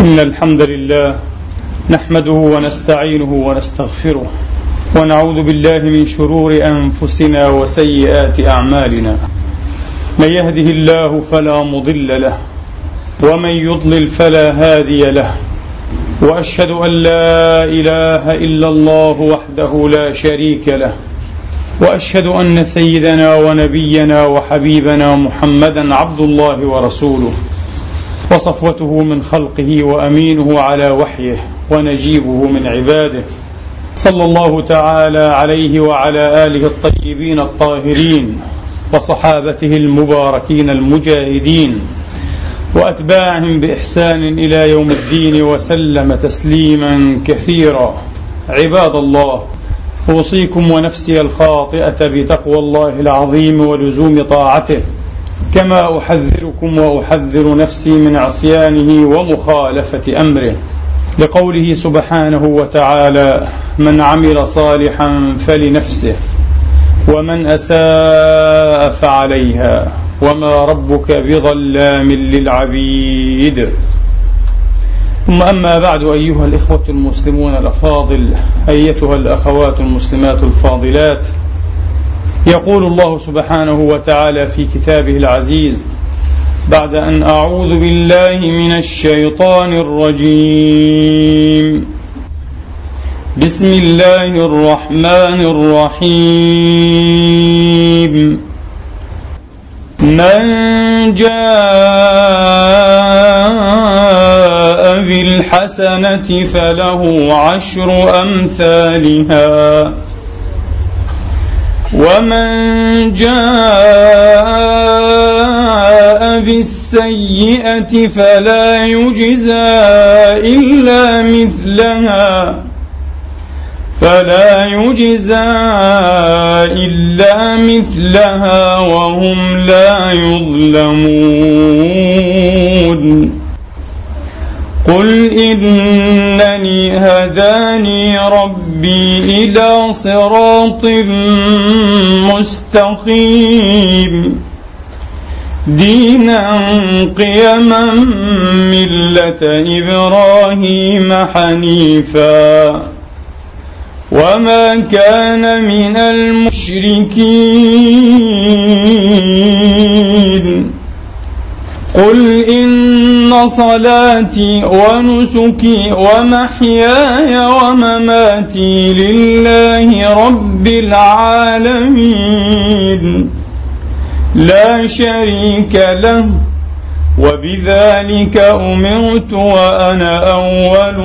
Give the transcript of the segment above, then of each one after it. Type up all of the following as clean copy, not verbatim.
إن الحمد لله نحمده ونستعينه ونستغفره ونعوذ بالله من شرور أنفسنا وسيئات أعمالنا. من يهده الله فلا مضل له ومن يضلل فلا هادي له، وأشهد أن لا إله إلا الله وحده لا شريك له، وأشهد أن سيدنا ونبينا وحبيبنا محمدا عبد الله ورسوله وصفوته من خلقه وأمينه على وحيه ونجيبه من عباده، صلى الله تعالى عليه وعلى آله الطيبين الطاهرين وصحابته المباركين المجاهدين وأتباعهم بإحسان إلى يوم الدين وسلم تسليما كثيرا. عباد الله، أوصيكم ونفسي الخاطئة بتقوى الله العظيم ولزوم طاعته، كما أحذركم وأحذر نفسي من عصيانه ومخالفة أمره، لقوله سبحانه وتعالى: من عمل صالحا فلنفسه ومن أساء فعليها وما ربك بظلام للعبيد. ثم أما بعد، أيها الإخوة المسلمون الأفاضل، أيتها الأخوات المسلمات الفاضلات، يقول الله سبحانه وتعالى في كتابه العزيز بعد أن أعوذ بالله من الشيطان الرجيم: بسم الله الرحمن الرحيم. من جاء بالحسنة فله 10 أمثالها، ومن جاء بالسيئة فلا يجزى إلا مثلها وهم لا يظلمون. قل إنني هداني ربي إلى صراط مستقيم دينا قيما ملة إبراهيم حنيفا وما كان من المشركين. قل إن صلاتي ونسكي ومحياي ومماتي لله رب العالمين لا شريك له وبذلك أمرت وأنا أول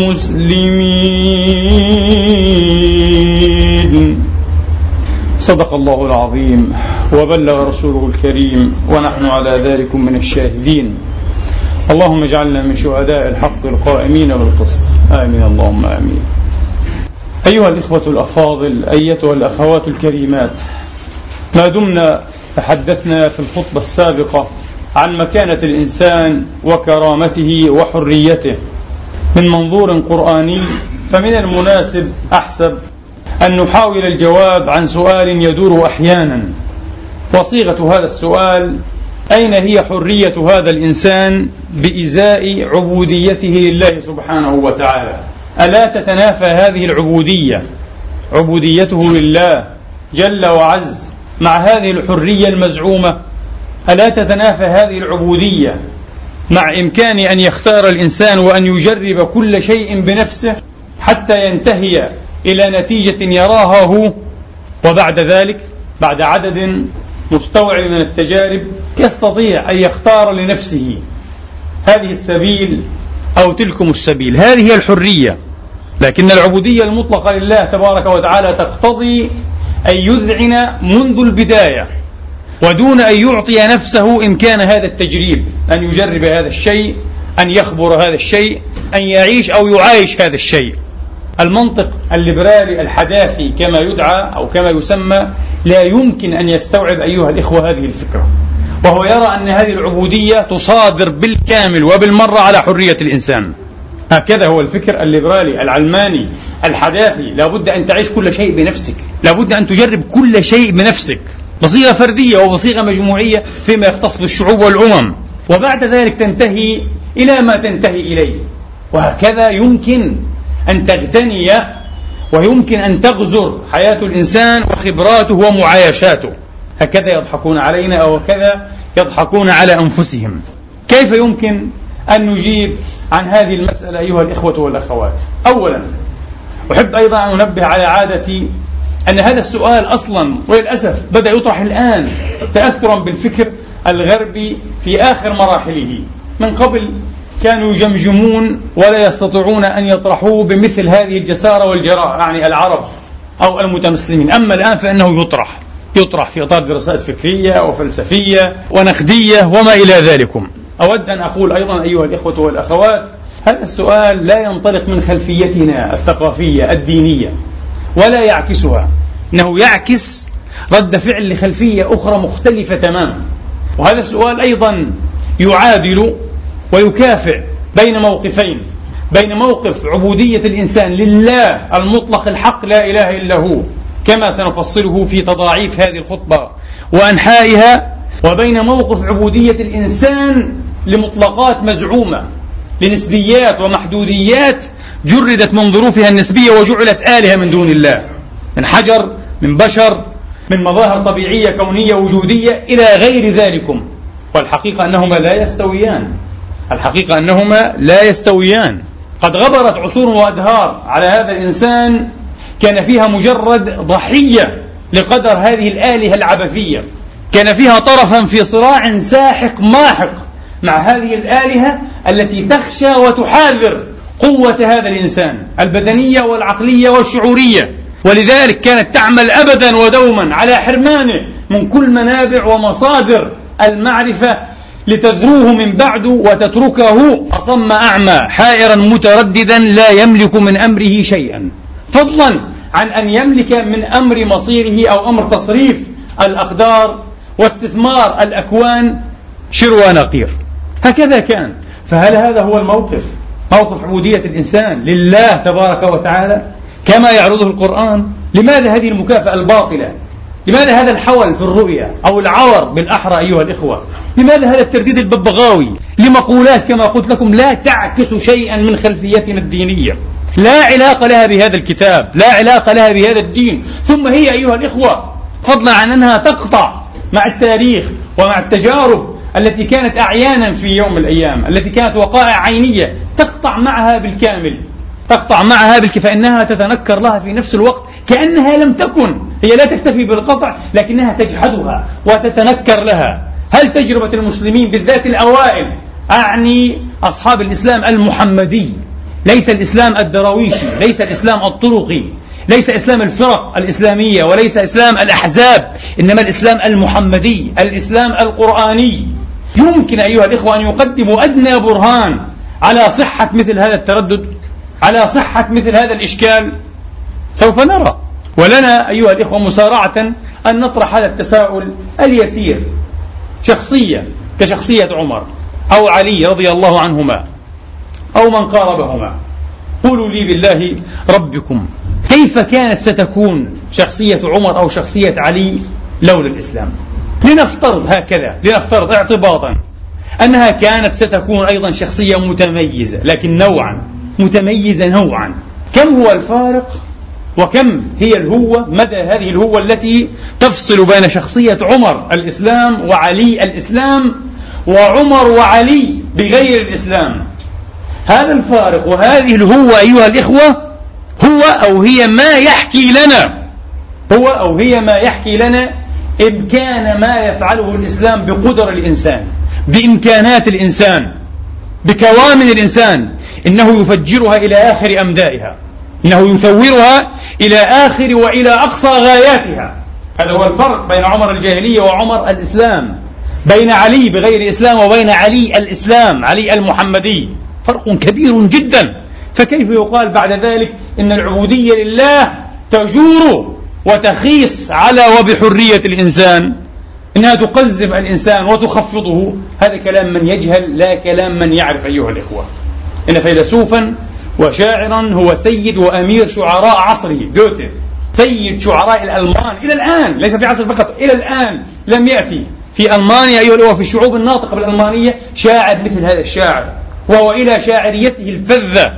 المسلمين. صدق الله العظيم وبلغ رسوله الكريم ونحن على ذلك من الشاهدين. اللهم اجعلنا من شهداء الحق القائمين بالقسط، آمين اللهم آمين. أيها الإخوة الأفاضل، أيتها الأخوات الكريمات، ما دمنا تحدثنا في الخطبة السابقة عن مكانة الإنسان وكرامته وحريته من منظور قرآني، فمن المناسب أحسب أن نحاول الجواب عن سؤال يدور أحيانا، وصيغة هذا السؤال: أين هي حرية هذا الإنسان بإزاء عبوديته لله سبحانه وتعالى؟ ألا تتنافى هذه العبودية، عبوديته لله جل وعز، مع هذه الحرية المزعومة؟ ألا تتنافى هذه العبودية مع إمكان أن يختار الإنسان وأن يجرب كل شيء بنفسه حتى ينتهي إلى نتيجة يراها هو، وبعد ذلك بعد عدد مستوعب من التجارب يستطيع أن يختار لنفسه هذه السبيل أو تلكم السبيل؟ هذه هي الحرية. لكن العبودية المطلقة لله تبارك وتعالى تقتضي أن يذعن منذ البداية ودون أن يعطي نفسه إمكان هذا التجريب، أن يجرب هذا الشيء، أن يخبر هذا الشيء، أن يعيش أو يعايش هذا الشيء. المنطق الليبرالي الحداثي كما يدعى أو كما يسمى لا يمكن أن يستوعب أيها الإخوة هذه الفكرة، وهو يرى أن هذه العبودية تصادر بالكامل وبالمرة على حرية الإنسان. هكذا هو الفكر الليبرالي العلماني الحداثي: لابد أن تعيش كل شيء بنفسك، لابد أن تجرب كل شيء بنفسك بصيغة فردية وبصيغة مجموعية فيما يختص بالشعوب والأمم، وبعد ذلك تنتهي إلى ما تنتهي إليه. وهكذا يمكن أن تغتني ويمكن أن تغزر حياة الإنسان وخبراته ومعايشاته. هكذا يضحكون علينا أو هكذا يضحكون على أنفسهم. كيف يمكن أن نجيب عن هذه المسألة أيها الإخوة والأخوات؟ أولا أحب أيضا أن أنبه على عادتي أن هذا السؤال أصلا وللأسف بدأ يطرح الآن تأثرا بالفكر الغربي في آخر مراحله. من قبل كانوا يجمجمون ولا يستطيعون أن يطرحوه بمثل هذه الجسارة والجراءة، يعني العرب أو المتمسلمين. أما الآن فإنه يطرح في إطار دراسات فكرية وفلسفية ونقدية وما إلى ذلكم. أود أن أقول أيضا أيها الإخوة والأخوات، هذا السؤال لا ينطلق من خلفيتنا الثقافية الدينية ولا يعكسها، إنه يعكس رد فعل لخلفية أخرى مختلفة تماما. وهذا السؤال أيضا يعادل ويكافئ بين موقفين، بين موقف عبودية الإنسان لله المطلق الحق لا إله إلا هو كما سنفصله في تضاعيف هذه الخطبة وأنحائها، وبين موقف عبودية الإنسان لمطلقات مزعومة، لنسبيات ومحدوديات جردت من ظروفها النسبية وجعلت آلهة من دون الله، من حجر، من بشر، من مظاهر طبيعية كونية وجودية إلى غير ذلكم. والحقيقة أنهما لا يستويان. قد غبرت عصور وأدهار على هذا الإنسان كان فيها مجرد ضحية لقدر هذه الآلهة العبثية، كان فيها طرفا في صراع ساحق ماحق مع هذه الآلهة التي تخشى وتحاذر قوة هذا الإنسان البدنية والعقلية والشعورية، ولذلك كانت تعمل أبدا ودوما على حرمانه من كل منابع ومصادر المعرفة لتذروه من بعد وتتركه أصم أعمى حائرا مترددا لا يملك من أمره شيئا، فضلا عن أن يملك من أمر مصيره أو أمر تصريف الأقدار واستثمار الأكوان شر ونقير. هكذا كان. فهل هذا هو الموقف، موقف عبودية الإنسان لله تبارك وتعالى كما يعرضه القرآن؟ لماذا هذه المكافأة الباطلة؟ لماذا هذا الحول في الرؤية أو العور بالأحرى أيها الإخوة؟ لماذا هذا الترديد الببغاوي لمقولات كما قلت لكم لا تعكس شيئا من خلفيتنا الدينية، لا علاقة لها بهذا الكتاب، لا علاقة لها بهذا الدين؟ ثم هي أيها الإخوة فضلا عن أنها تقطع مع التاريخ ومع التجارب التي كانت أعيانا في يوم من الأيام، التي كانت وقائع عينية، تقطع معها بالكامل، فإنها تتنكر لها في نفس الوقت كأنها لم تكن. هي لا تكتفي بالقطع لكنها تجحدها وتتنكر لها. هل تجربة المسلمين بالذات الأوائل، أعني أصحاب الإسلام المحمدي، ليس الإسلام الدراويشي، ليس الإسلام الطرقي، ليس إسلام الفرق الإسلامية، وليس إسلام الأحزاب، إنما الإسلام المحمدي، الإسلام القرآني، يمكن أيها الإخوة أن يقدموا أدنى برهان على صحة مثل هذا التردد، على صحة مثل هذا الإشكال؟ سوف نرى. ولنا أيها الإخوة مسارعة أن نطرح هذا التساؤل اليسير. شخصية كشخصية عمر أو علي رضي الله عنهما أو من قاربهما، قولوا لي بالله ربكم كيف كانت ستكون شخصية عمر أو شخصية علي لولا الإسلام؟ لنفترض هكذا، لنفترض اعتباطا أنها كانت ستكون أيضا شخصية متميزة، لكن نوعا متميزة نوعا. كم هو الفارق وكم هي الهوة، مدى هذه الهوة التي تفصل بين شخصية عمر الإسلام وعلي الإسلام وعمر وعلي بغير الإسلام. هذا الفارق وهذه الهوة أيها الإخوة هو أو هي ما يحكي لنا إمكان ما يفعله الإسلام بقدر الإنسان، بإمكانات الإنسان، بكوامن الإنسان. إنه يفجرها إلى آخر أمدائها، إنه يثورها إلى آخر وإلى أقصى غاياتها. هذا هو الفرق بين عمر الجاهلية وعمر الإسلام، بين علي بغير إسلام وبين علي الإسلام، علي المحمدي، فرق كبير جدا. فكيف يقال بعد ذلك إن العبودية لله تجور وتخيص على وبحرية الإنسان، إنها تقذب الإنسان وتخفضه؟ هذا كلام من يجهل لا كلام من يعرف أيها الإخوة. إن فيلسوفا وشاعرا هو سيد وأمير شعراء عصره، جوته، سيد شعراء الألمان إلى الآن، ليس في عصر فقط، إلى الآن لم يأتي في ألمانيا أيها الأخوة في الشعوب الناطقة بالألمانية شاعر مثل هذا الشاعر وهو إلى شاعريته الفذة.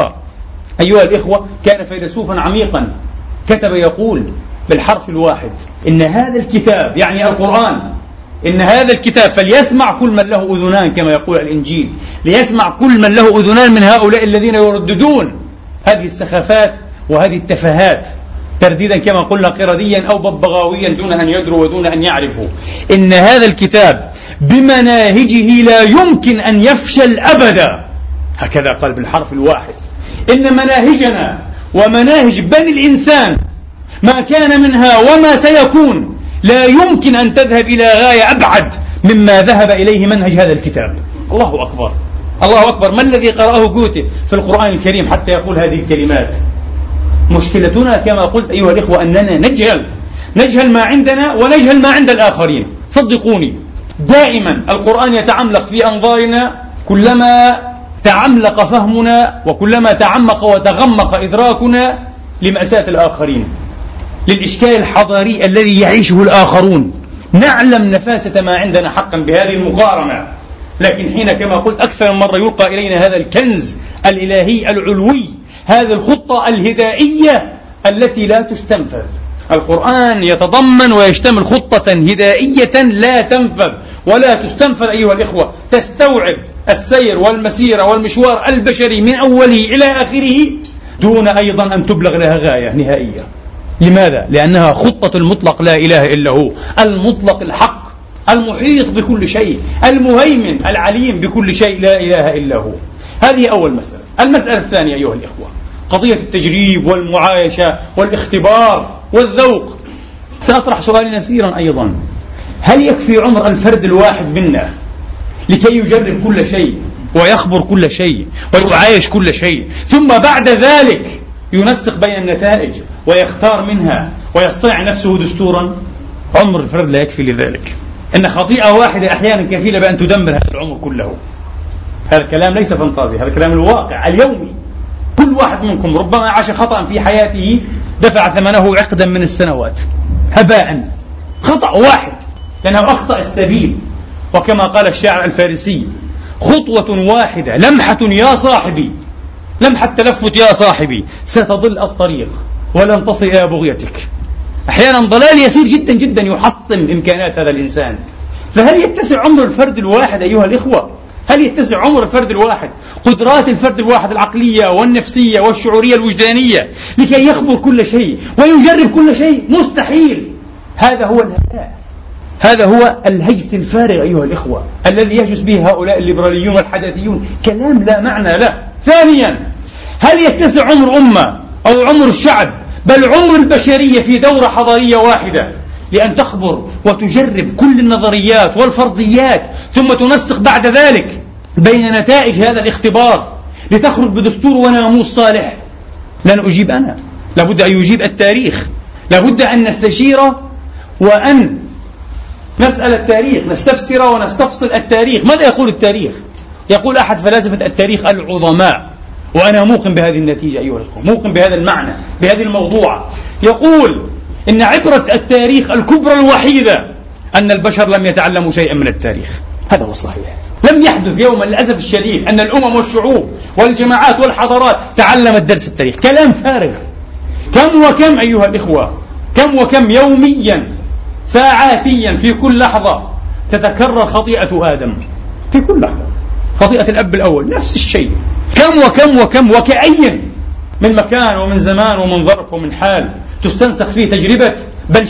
أيها الإخوة، كان فيلسوفا عميقا كتب يقول بالحرف الواحد إن هذا الكتاب، يعني القرآن، إن هذا الكتاب فليسمع كل من له أذنان، كما يقول الإنجيل، ليسمع كل من له أذنان من هؤلاء الذين يرددون هذه السخافات وهذه التفاهات ترديدا كما قلنا قرديا أو ببغاويا دون أن يدروا ودون أن يعرفوا. إن هذا الكتاب بمناهجه لا يمكن أن يفشل أبدا، هكذا قال بالحرف الواحد. إن مناهجنا ومناهج بني الإنسان ما كان منها وما سيكون لا يمكن أن تذهب إلى غاية أبعد مما ذهب إليه منهج هذا الكتاب. الله أكبر، الله أكبر. ما الذي قرأه جوته في القرآن الكريم حتى يقول هذه الكلمات؟ مشكلتنا كما قلت أيها الإخوة أننا نجهل ما عندنا ونجهل ما عند الآخرين. صدقوني، دائما القرآن يتعملق في أنظارنا كلما تعملق فهمنا وكلما تعمق وتغمق إدراكنا لمأساة الآخرين، للإشكال الحضاري الذي يعيشه الآخرون. نعلم نفاسة ما عندنا حقا بهذه المقارنة، لكن حين كما قلت أكثر من مرة يلقى إلينا هذا الكنز الإلهي العلوي، هذه الخطة الهدائية التي لا تستنفذ. القرآن يتضمن ويشتمل خطة هدائية لا تنفذ ولا تستنفذ أيها الإخوة، تستوعب السير والمسير والمشوار البشري من أوله إلى آخره دون أيضا أن تبلغ لها غاية نهائية. لماذا؟ لأنها خطة المطلق لا إله إلا هو، المطلق الحق المحيط بكل شيء، المهيمن العليم بكل شيء، لا إله إلا هو. هذه أول مسألة. المسألة الثانية أيها الإخوة، قضية التجريب والمعايشة والاختبار والذوق. سأطرح سؤالا يسيرا أيضا: هل يكفي عمر الفرد الواحد منا لكي يجرب كل شيء ويخبر كل شيء ويعايش كل شيء، ثم بعد ذلك ينسق بين النتائج ويختار منها ويصطنع نفسه دستورا؟ عمر الفرد لا يكفي لذلك. إن خطيئة واحدة أحيانا كفيلة بأن تدمر هذا العمر كله. هذا الكلام ليس فانتازي، هذا الكلام الواقع اليومي. كل واحد منكم ربما عاش خطأ في حياته دفع ثمنه عقدا من السنوات هباء، خطأ واحد لأنه أخطأ السبيل. وكما قال الشاعر الفارسي: خطوة واحدة لمحة يا صاحبي، لمحة تلفت يا صاحبي، ستضل الطريق ولن تصل إلى بغيتك. أحيانا ضلال يسير جدا جدا يحطم إمكانات هذا الإنسان. فهل يتسع عمر الفرد الواحد أيها الإخوة؟ هل يتسع عمر الفرد الواحد، قدرات الفرد الواحد العقلية والنفسية والشعورية الوجدانية لكي يخبر كل شيء ويجرب كل شيء؟ مستحيل. هذا هو الهباء، هذا هو الهجس الفارغ أيها الإخوة الذي يهجس به هؤلاء الليبراليون والحداثيون، كلام لا معنى له. ثانيا، هل يتسع عمر أمة أو عمر الشعب بل عمر البشرية في دورة حضارية واحدة لأن تخبر وتجرب كل النظريات والفرضيات ثم تنسق بعد ذلك بين نتائج هذا الاختبار لتخرج بدستور وناموس صالح؟ لن أجيب أنا، لابد أن يجيب التاريخ. لابد أن نستشير وأن نسأل التاريخ، نستفسر ونستفصل التاريخ. ماذا يقول التاريخ؟ يقول أحد فلاسفة التاريخ العظماء، وأنا موقن بهذه النتيجة أيها الأخوة، موقن بهذا المعنى، بهذه الموضوع. يقول إن عبرة التاريخ الكبرى الوحيدة أن البشر لم يتعلموا شيئا من التاريخ. هذا هو الصحيح. لم يحدث يوما للأسف الشديد أن الأمم والشعوب والجماعات والحضارات تعلمت درس التاريخ. كلام فارغ. كم وكم أيها الإخوة، كم وكم يوميا ساعاتيا في كل لحظة تتكرر خطيئة آدم، في كل لحظة خطيئة الأب الأول نفس الشيء. كم وكم وكم وكأي من مكان ومن زمان ومن ظرف ومن حال تستنسخ فيه تجربة بل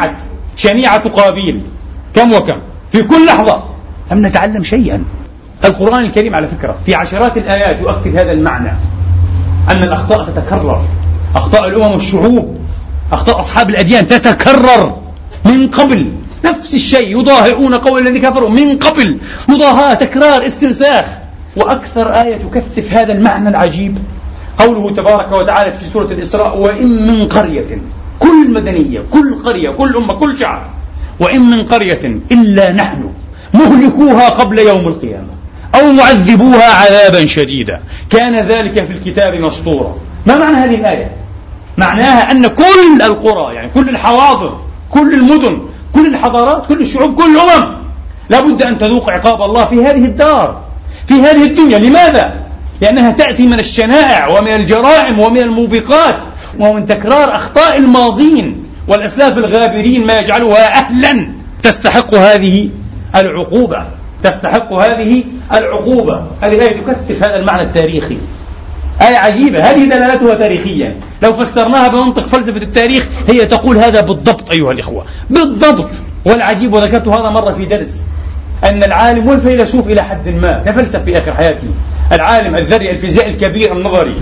شنيعة قابيل. كم وكم في كل لحظة لم نتعلم شيئا. القرآن الكريم على فكرة في عشرات الآيات يؤكد هذا المعنى، أن الأخطاء تتكرر، أخطاء الأمم والشعوب، أخطاء أصحاب الأديان تتكرر من قبل. نفس الشيء، يضاهئون قول الذي كفروا من قبل، مضاهاة، تكرار، استنساخ. وأكثر آية تكثف هذا المعنى العجيب قوله تبارك وتعالى في سورة الإسراء: وإن من قرية، كل مدنية، كل قرية، كل أمة، كل شعب، وإن من قرية إلا نحن مهلكوها قبل يوم القيامة أو معذبوها عذابا شديدا كان ذلك في الكتاب مسطورا. ما معنى هذه الآية؟ معناها أن كل القرى، يعني كل الحواضر، كل المدن، كل الحضارات، كل الشعوب، كل الأمم لابد أن تذوق عقاب الله في هذه الدار، في هذه الدنيا. لماذا؟ لأنها تأتي من الشنائع ومن الجرائم ومن الموبقات ومن تكرار أخطاء الماضين والأسلاف الغابرين، ما يجعلها أهلا تستحق هذه العقوبة. تستحق هذه العقوبة. هذه الآية تكثف هذا المعنى التاريخي. آية عجيبة، هذه دلالتها تاريخيا. لو فسرناها بمنطق فلسفة التاريخ هي تقول هذا بالضبط أيها الإخوة، بالضبط. والعجيب، وذكرت هذا مرة في درس، أن العالم والفيلسوف إلى حد ما تفلسف في آخر حياته. العالم الذري الفيزيائي الكبير النظري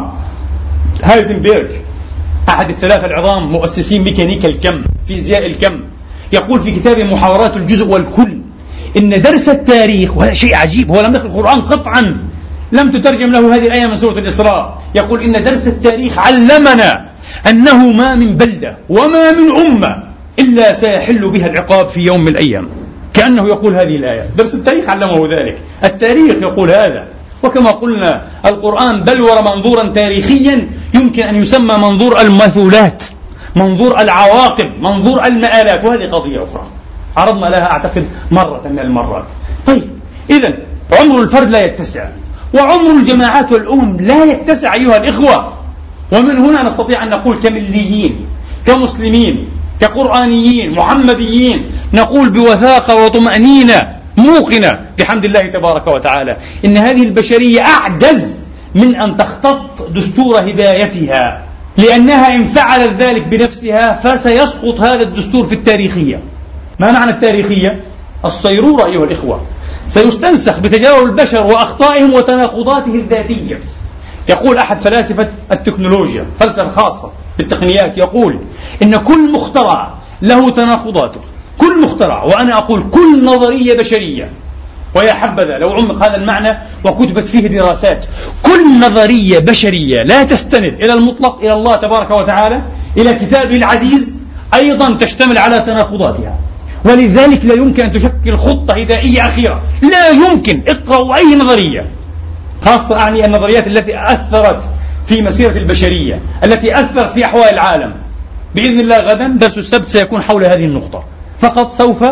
هايزنبرغ، أحد الثلاثة العظام مؤسسين ميكانيكا الكم، فيزياء الكم، يقول في كتابه محاورات الجزء والكل إن درس التاريخ، وهذا شيء عجيب، هو لم يقرأ القرآن قطعا، لم تترجم له هذه الآية من سورة الإسراء، يقول إن درس التاريخ علمنا أنه ما من بلدة وما من أمة إلا سيحل بها العقاب في يوم من الأيام. كأنه يقول هذه الآية، درس التاريخ علمه ذلك، التاريخ يقول هذا. وكما قلنا القرآن بلور منظورا تاريخيا يمكن أن يسمى منظور المثولات، منظور العواقب، منظور المآلات، وهذه قضية أخرى عرضنا لها أعتقد مرة من المرات. طيب، إذن عمر الفرد لا يتسع، وعمر الجماعات والأمم لا يتسع أيها الإخوة. ومن هنا نستطيع أن نقول كمليين، كمسلمين، كقرآنيين، محمديين، نقول بوثاقة وطمأنينة موقنة بحمد الله تبارك وتعالى إن هذه البشرية أعجز من أن تختط دستور هدايتها، لأنها إن فعلت ذلك بنفسها فسيسقط هذا الدستور في التاريخية. ما معنى التاريخية؟ الصيرورة أيها الإخوة، سيستنسخ بتجارب البشر وأخطائهم وتناقضاته الذاتية. يقول أحد فلاسفة التكنولوجيا، فلسفة خاصة بالتقنيات، يقول إن كل مخترع له تناقضاته، كل مخترع، وأنا أقول كل نظرية بشرية، ويا حبذا لو عمق هذا المعنى وكتبت فيه دراسات، كل نظرية بشرية لا تستند إلى المطلق إلى الله تبارك وتعالى إلى كتابه العزيز أيضا تشتمل على تناقضاتها، ولذلك لا يمكن أن تشكل خطة هدائية أخيرة، لا يمكن. اقرأوا أي نظرية، خاصة أعني النظريات التي أثرت في مسيرة البشرية، التي أثرت في أحوال العالم. بإذن الله غدا درس السبت سيكون حول هذه النقطة فقط، سوف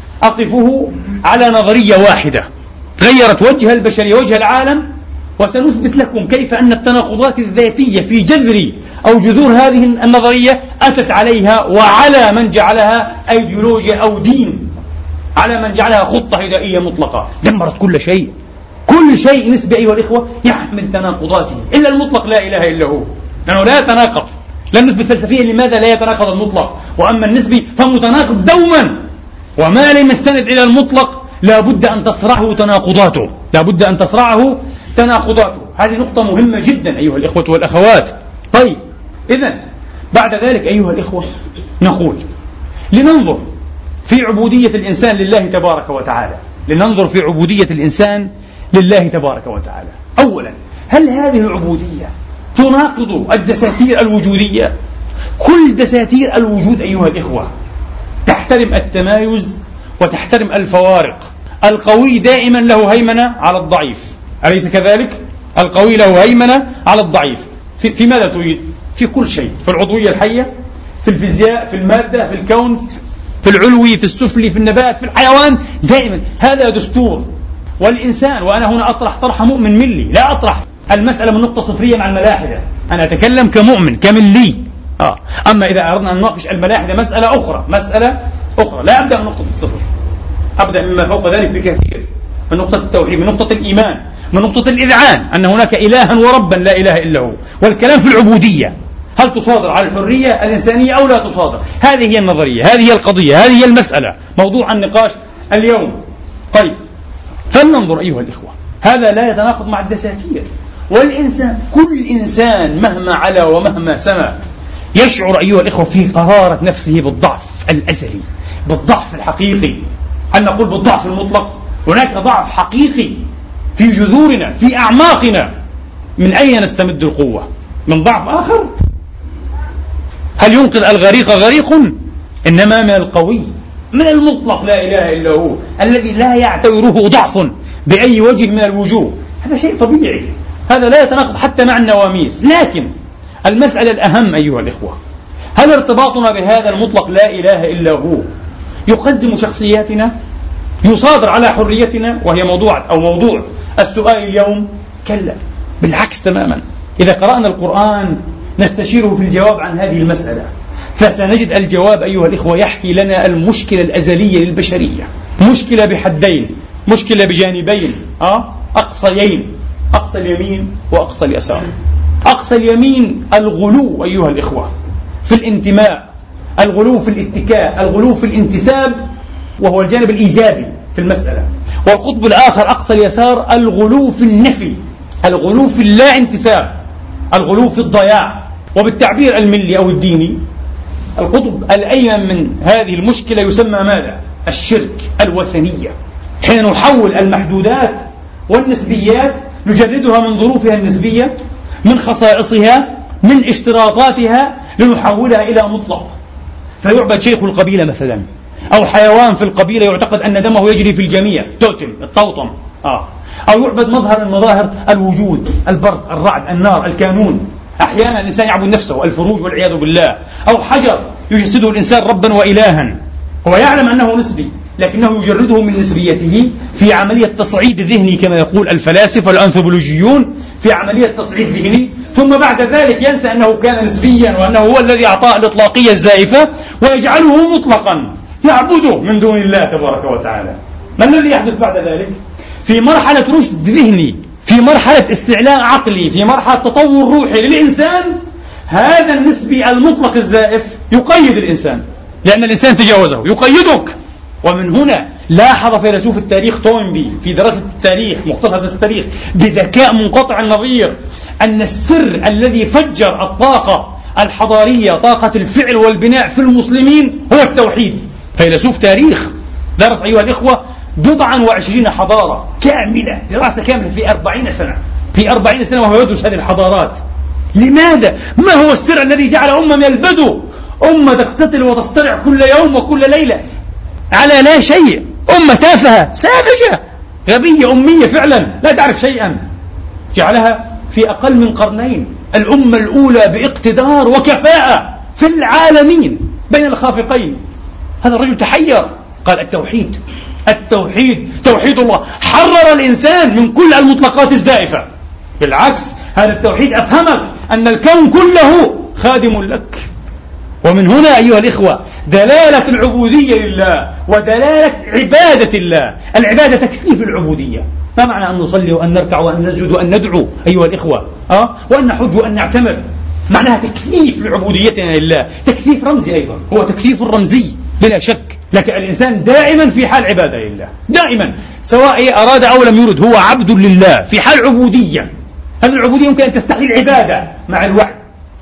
أقفه على نظرية واحدة غيرت وجه البشرية، وجه العالم، وسنثبت لكم كيف أن التناقضات الذاتية في جذر أو جذور هذه النظرية أتت عليها وعلى من جعلها أيديولوجيا أو دين، على من جعلها خطة هدائية مطلقة، دمرت كل شيء. كل شيء نسبي أيها الإخوة يحمل تناقضاته إلا المطلق لا إله إلا هو، لأنه لا يتناقض. لم نثبت فلسفيا لماذا لا يتناقض المطلق، وأما النسبي فمتناقض دوما، وما لم يستند إلى المطلق لا بد أن تصرعه تناقضاته، لا بد أن تصرعه تناقضاته. هذه نقطة مهمة جدا أيها الإخوة والأخوات. طيب، إذن بعد ذلك أيها الإخوة نقول لننظر في عبودية الإنسان لله تبارك وتعالى، لننظر في عبودية الإنسان لله تبارك وتعالى. أولا، هل هذه العبودية تناقض الدساتير الوجودية؟ كل دساتير الوجود أيها الإخوة تحترم التمايز وتحترم الفوارق. القوي دائما له هيمنة على الضعيف، أليس كذلك؟ القوي له هيمنة على الضعيف في ماذا تريد؟ في كل شيء، في العضوية الحية، في الفيزياء، في المادة، في الكون، في العلوي، في السفلي، في النبات، في الحيوان، دائما هذا دستور. والإنسان، وأنا هنا أطرح طرح مؤمن ملي، لا أطرح المسألة من نقطة صفرية مع الملاحدة، أنا أتكلم كمؤمن كملي. أما إذا أردنا أن نناقش الملاحدة مسألة أخرى، لا أبدأ من نقطة الصفر، أبدأ مما فوق ذلك بكثير، من نقطة التوحيد، من نقطة الإيمان، من نقطة الإذعان أن هناك إلها وربا لا إله إلا هو. والكلام في العبودية، هل تصادر على الحرية الإنسانية أو لا تصادر؟ هذه هي النظرية، هذه هي القضية، هذه هي المسألة، موضوع النقاش اليوم. طيب، فلننظر أيها الإخوة، هذا لا يتناقض مع الدساتير. والإنسان، كل إنسان مهما علا ومهما سما يشعر أيها الإخوة في قرارة نفسه بالضعف الأزلي، بالضعف الحقيقي. هل نقول بالضعف المطلق؟ هناك ضعف حقيقي في جذورنا، في أعماقنا. من أين نستمد القوة؟ من ضعف آخر؟ هل ينقذ الغريق غريق؟ إنما من القوي، من المطلق لا إله إلا هو، الذي لا يعتبره ضعف بأي وجه من الوجوه. هذا شيء طبيعي، هذا لا يتناقض حتى مع النواميس. لكن المسألة الأهم أيها الإخوة، هل ارتباطنا بهذا المطلق لا إله إلا هو يقزم شخصياتنا، يصادر على حريتنا، وهي موضوع السؤال اليوم؟ كلا، بالعكس تماما. إذا قرأنا القرآن نستشيره في الجواب عن هذه المسألة، فسنجد الجواب أيها الإخوة يحكي لنا المشكلة الأزلية للبشرية، مشكلة بحدين، مشكلة بجانبين أقصيين، أقصى اليمين وأقصى اليسار. أقصى اليمين الغلو أيها الإخوة في الانتماء، الغلو في الاتكاء، الغلو في الانتساب، وهو الجانب الإيجابي في المسألة. والقطب الآخر أقصى اليسار الغلو في النفي، الغلو في اللا انتساب، الغلو في الضياع. وبالتعبير الملي أو الديني، القطب الأيمن من هذه المشكلة يسمى ماذا؟ الشرك، الوثنية. حين نحول المحدودات والنسبيات، نجردها من ظروفها النسبية، من خصائصها، من اشتراطاتها، لنحولها إلى مطلق. فيعبد شيخ القبيلة مثلا، أو حيوان في القبيلة يعتقد أن دمه يجري في الجميع، توتم، الطوطم، أو يعبد مظهر من مظاهر الوجود، البرد، الرعد، النار، الكانون. أحيانا الإنسان يعبد نفسه، الفروج والعياذ بالله. أو حجر يجسده الإنسان ربا وإلها، هو يعلم أنه نسبي، لكنه يجرده من نسبيته في عملية تصعيد ذهني كما يقول الفلاسفة والأنثروبولوجيون، في عملية تصعيد ذهني، ثم بعد ذلك ينسى أنه كان نسبيا وأنه هو الذي أعطاه الإطلاقية الزائفة ويجعله مطلقا يعبده من دون الله تبارك وتعالى. ما الذي يحدث بعد ذلك؟ في مرحلة رشد ذهني، في مرحلة استعلاء عقلي، في مرحلة تطور روحي للإنسان، هذا النسبي المطلق الزائف يقيد الإنسان، لأن الإنسان تجاوزه، يقيدك. ومن هنا لاحظ فيلسوف التاريخ توينبي في دراسة التاريخ، مختصر التاريخ، بذكاء منقطع النظير، أن السر الذي فجر الطاقة الحضارية، طاقة الفعل والبناء في المسلمين، هو التوحيد. فيلسوف تاريخ درس أيها الإخوة 24 حضارة كاملة، دراسة كاملة في 40 سنة، في 40 سنة وهو يدرس هذه الحضارات. لماذا؟ ما هو السر الذي جعل أمة من البدو أمة تقتتل وتصطرع كل يوم وكل ليلة على لا شيء، أمة تافهة ساذجة غبية أمية فعلا لا تعرف شيئا، جعلها في أقل من قرنين الأمة الأولى باقتدار وكفاءة في العالمين بين الخافقين. هذا الرجل تحير، قال التوحيد، التوحيد، توحيد الله حرر الإنسان من كل المطلقات الزائفة. بالعكس، هذا التوحيد أفهمك أن الكون كله خادم لك. ومن هنا أيها الإخوة دلالة العبودية لله ودلالة عبادة الله. العبادة تكثيف العبودية. ما معنى أن نصلي وأن نركع وأن نسجد وأن ندعو أيها الإخوة وأن نحج وأن نعتمر؟ معناها تكثيف لعبوديتنا لله، تكثيف رمزي أيضا، هو تكثيف رمزي بلا شك. لكن الإنسان دائما في حال عبادة لله، دائما، سواء أراد أو لم يرد، هو عبد لله في حال عبودية. هذه العبودية يمكن أن تستحيل العبادة مع الوعي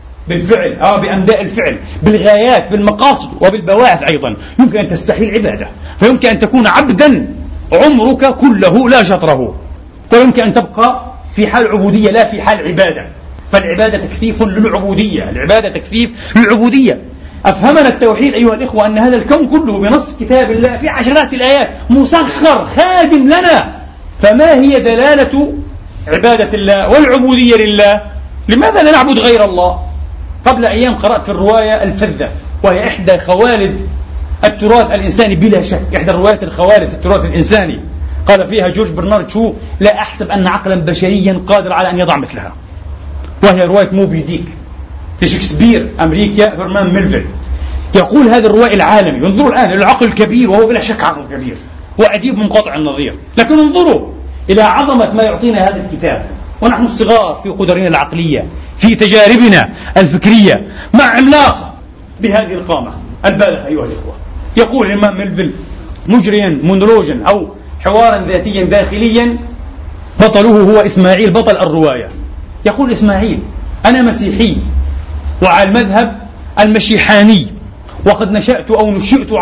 بالفعل، بأمداء الفعل، بالغايات، بالمقاصد وبالبواعث أيضا يمكن أن تستحيل عبادة. فيمكن أن تكون عبدا عمرك كله لا شطره، ويمكن أن تبقى في حال عبودية لا في حال عبادة. فالعبادة تكثيف للعبودية، العبادة تكثيف للعبودية. أفهمنا التوحيد أيها الإخوة أن هذا الكون كله بنص كتاب الله في عشرات الآيات مسخر خادم لنا. فما هي دلالة عبادة الله والعبودية لله؟ لماذا لا نعبد غير الله؟ قبل أيام قرأت في الرواية الفذة، وهي إحدى خوالد التراث الإنساني بلا شك، إحدى الروايات الخوالد في التراث الإنساني، قال فيها جورج برنارد شو: لا أحسب أن عقلا بشريا قادر على أن يضع مثلها. وهي رواية موبي ديك لشكسبير أمريكا، هرمان ميلفيل. يقول هذا الروائي العالمي، انظروا الآن العقل الكبير، وهو بلا شك عقل كبير وأديب منقطع النظير، لكن انظروا إلى عظمة ما يعطينا هذا الكتاب ونحن الصغار في قدرنا العقلية، في تجاربنا الفكرية، مع عملاق بهذه القامة البالغة أيها الإخوة. يقول الإمام ميلفيل مجريا مونولوجا أو حوارا ذاتيا داخليا، بطله هو إسماعيل بطل الرواية. يقول إسماعيل: أنا مسيحي وعلى المذهب المشيحاني، وقد نشأت أو نشئت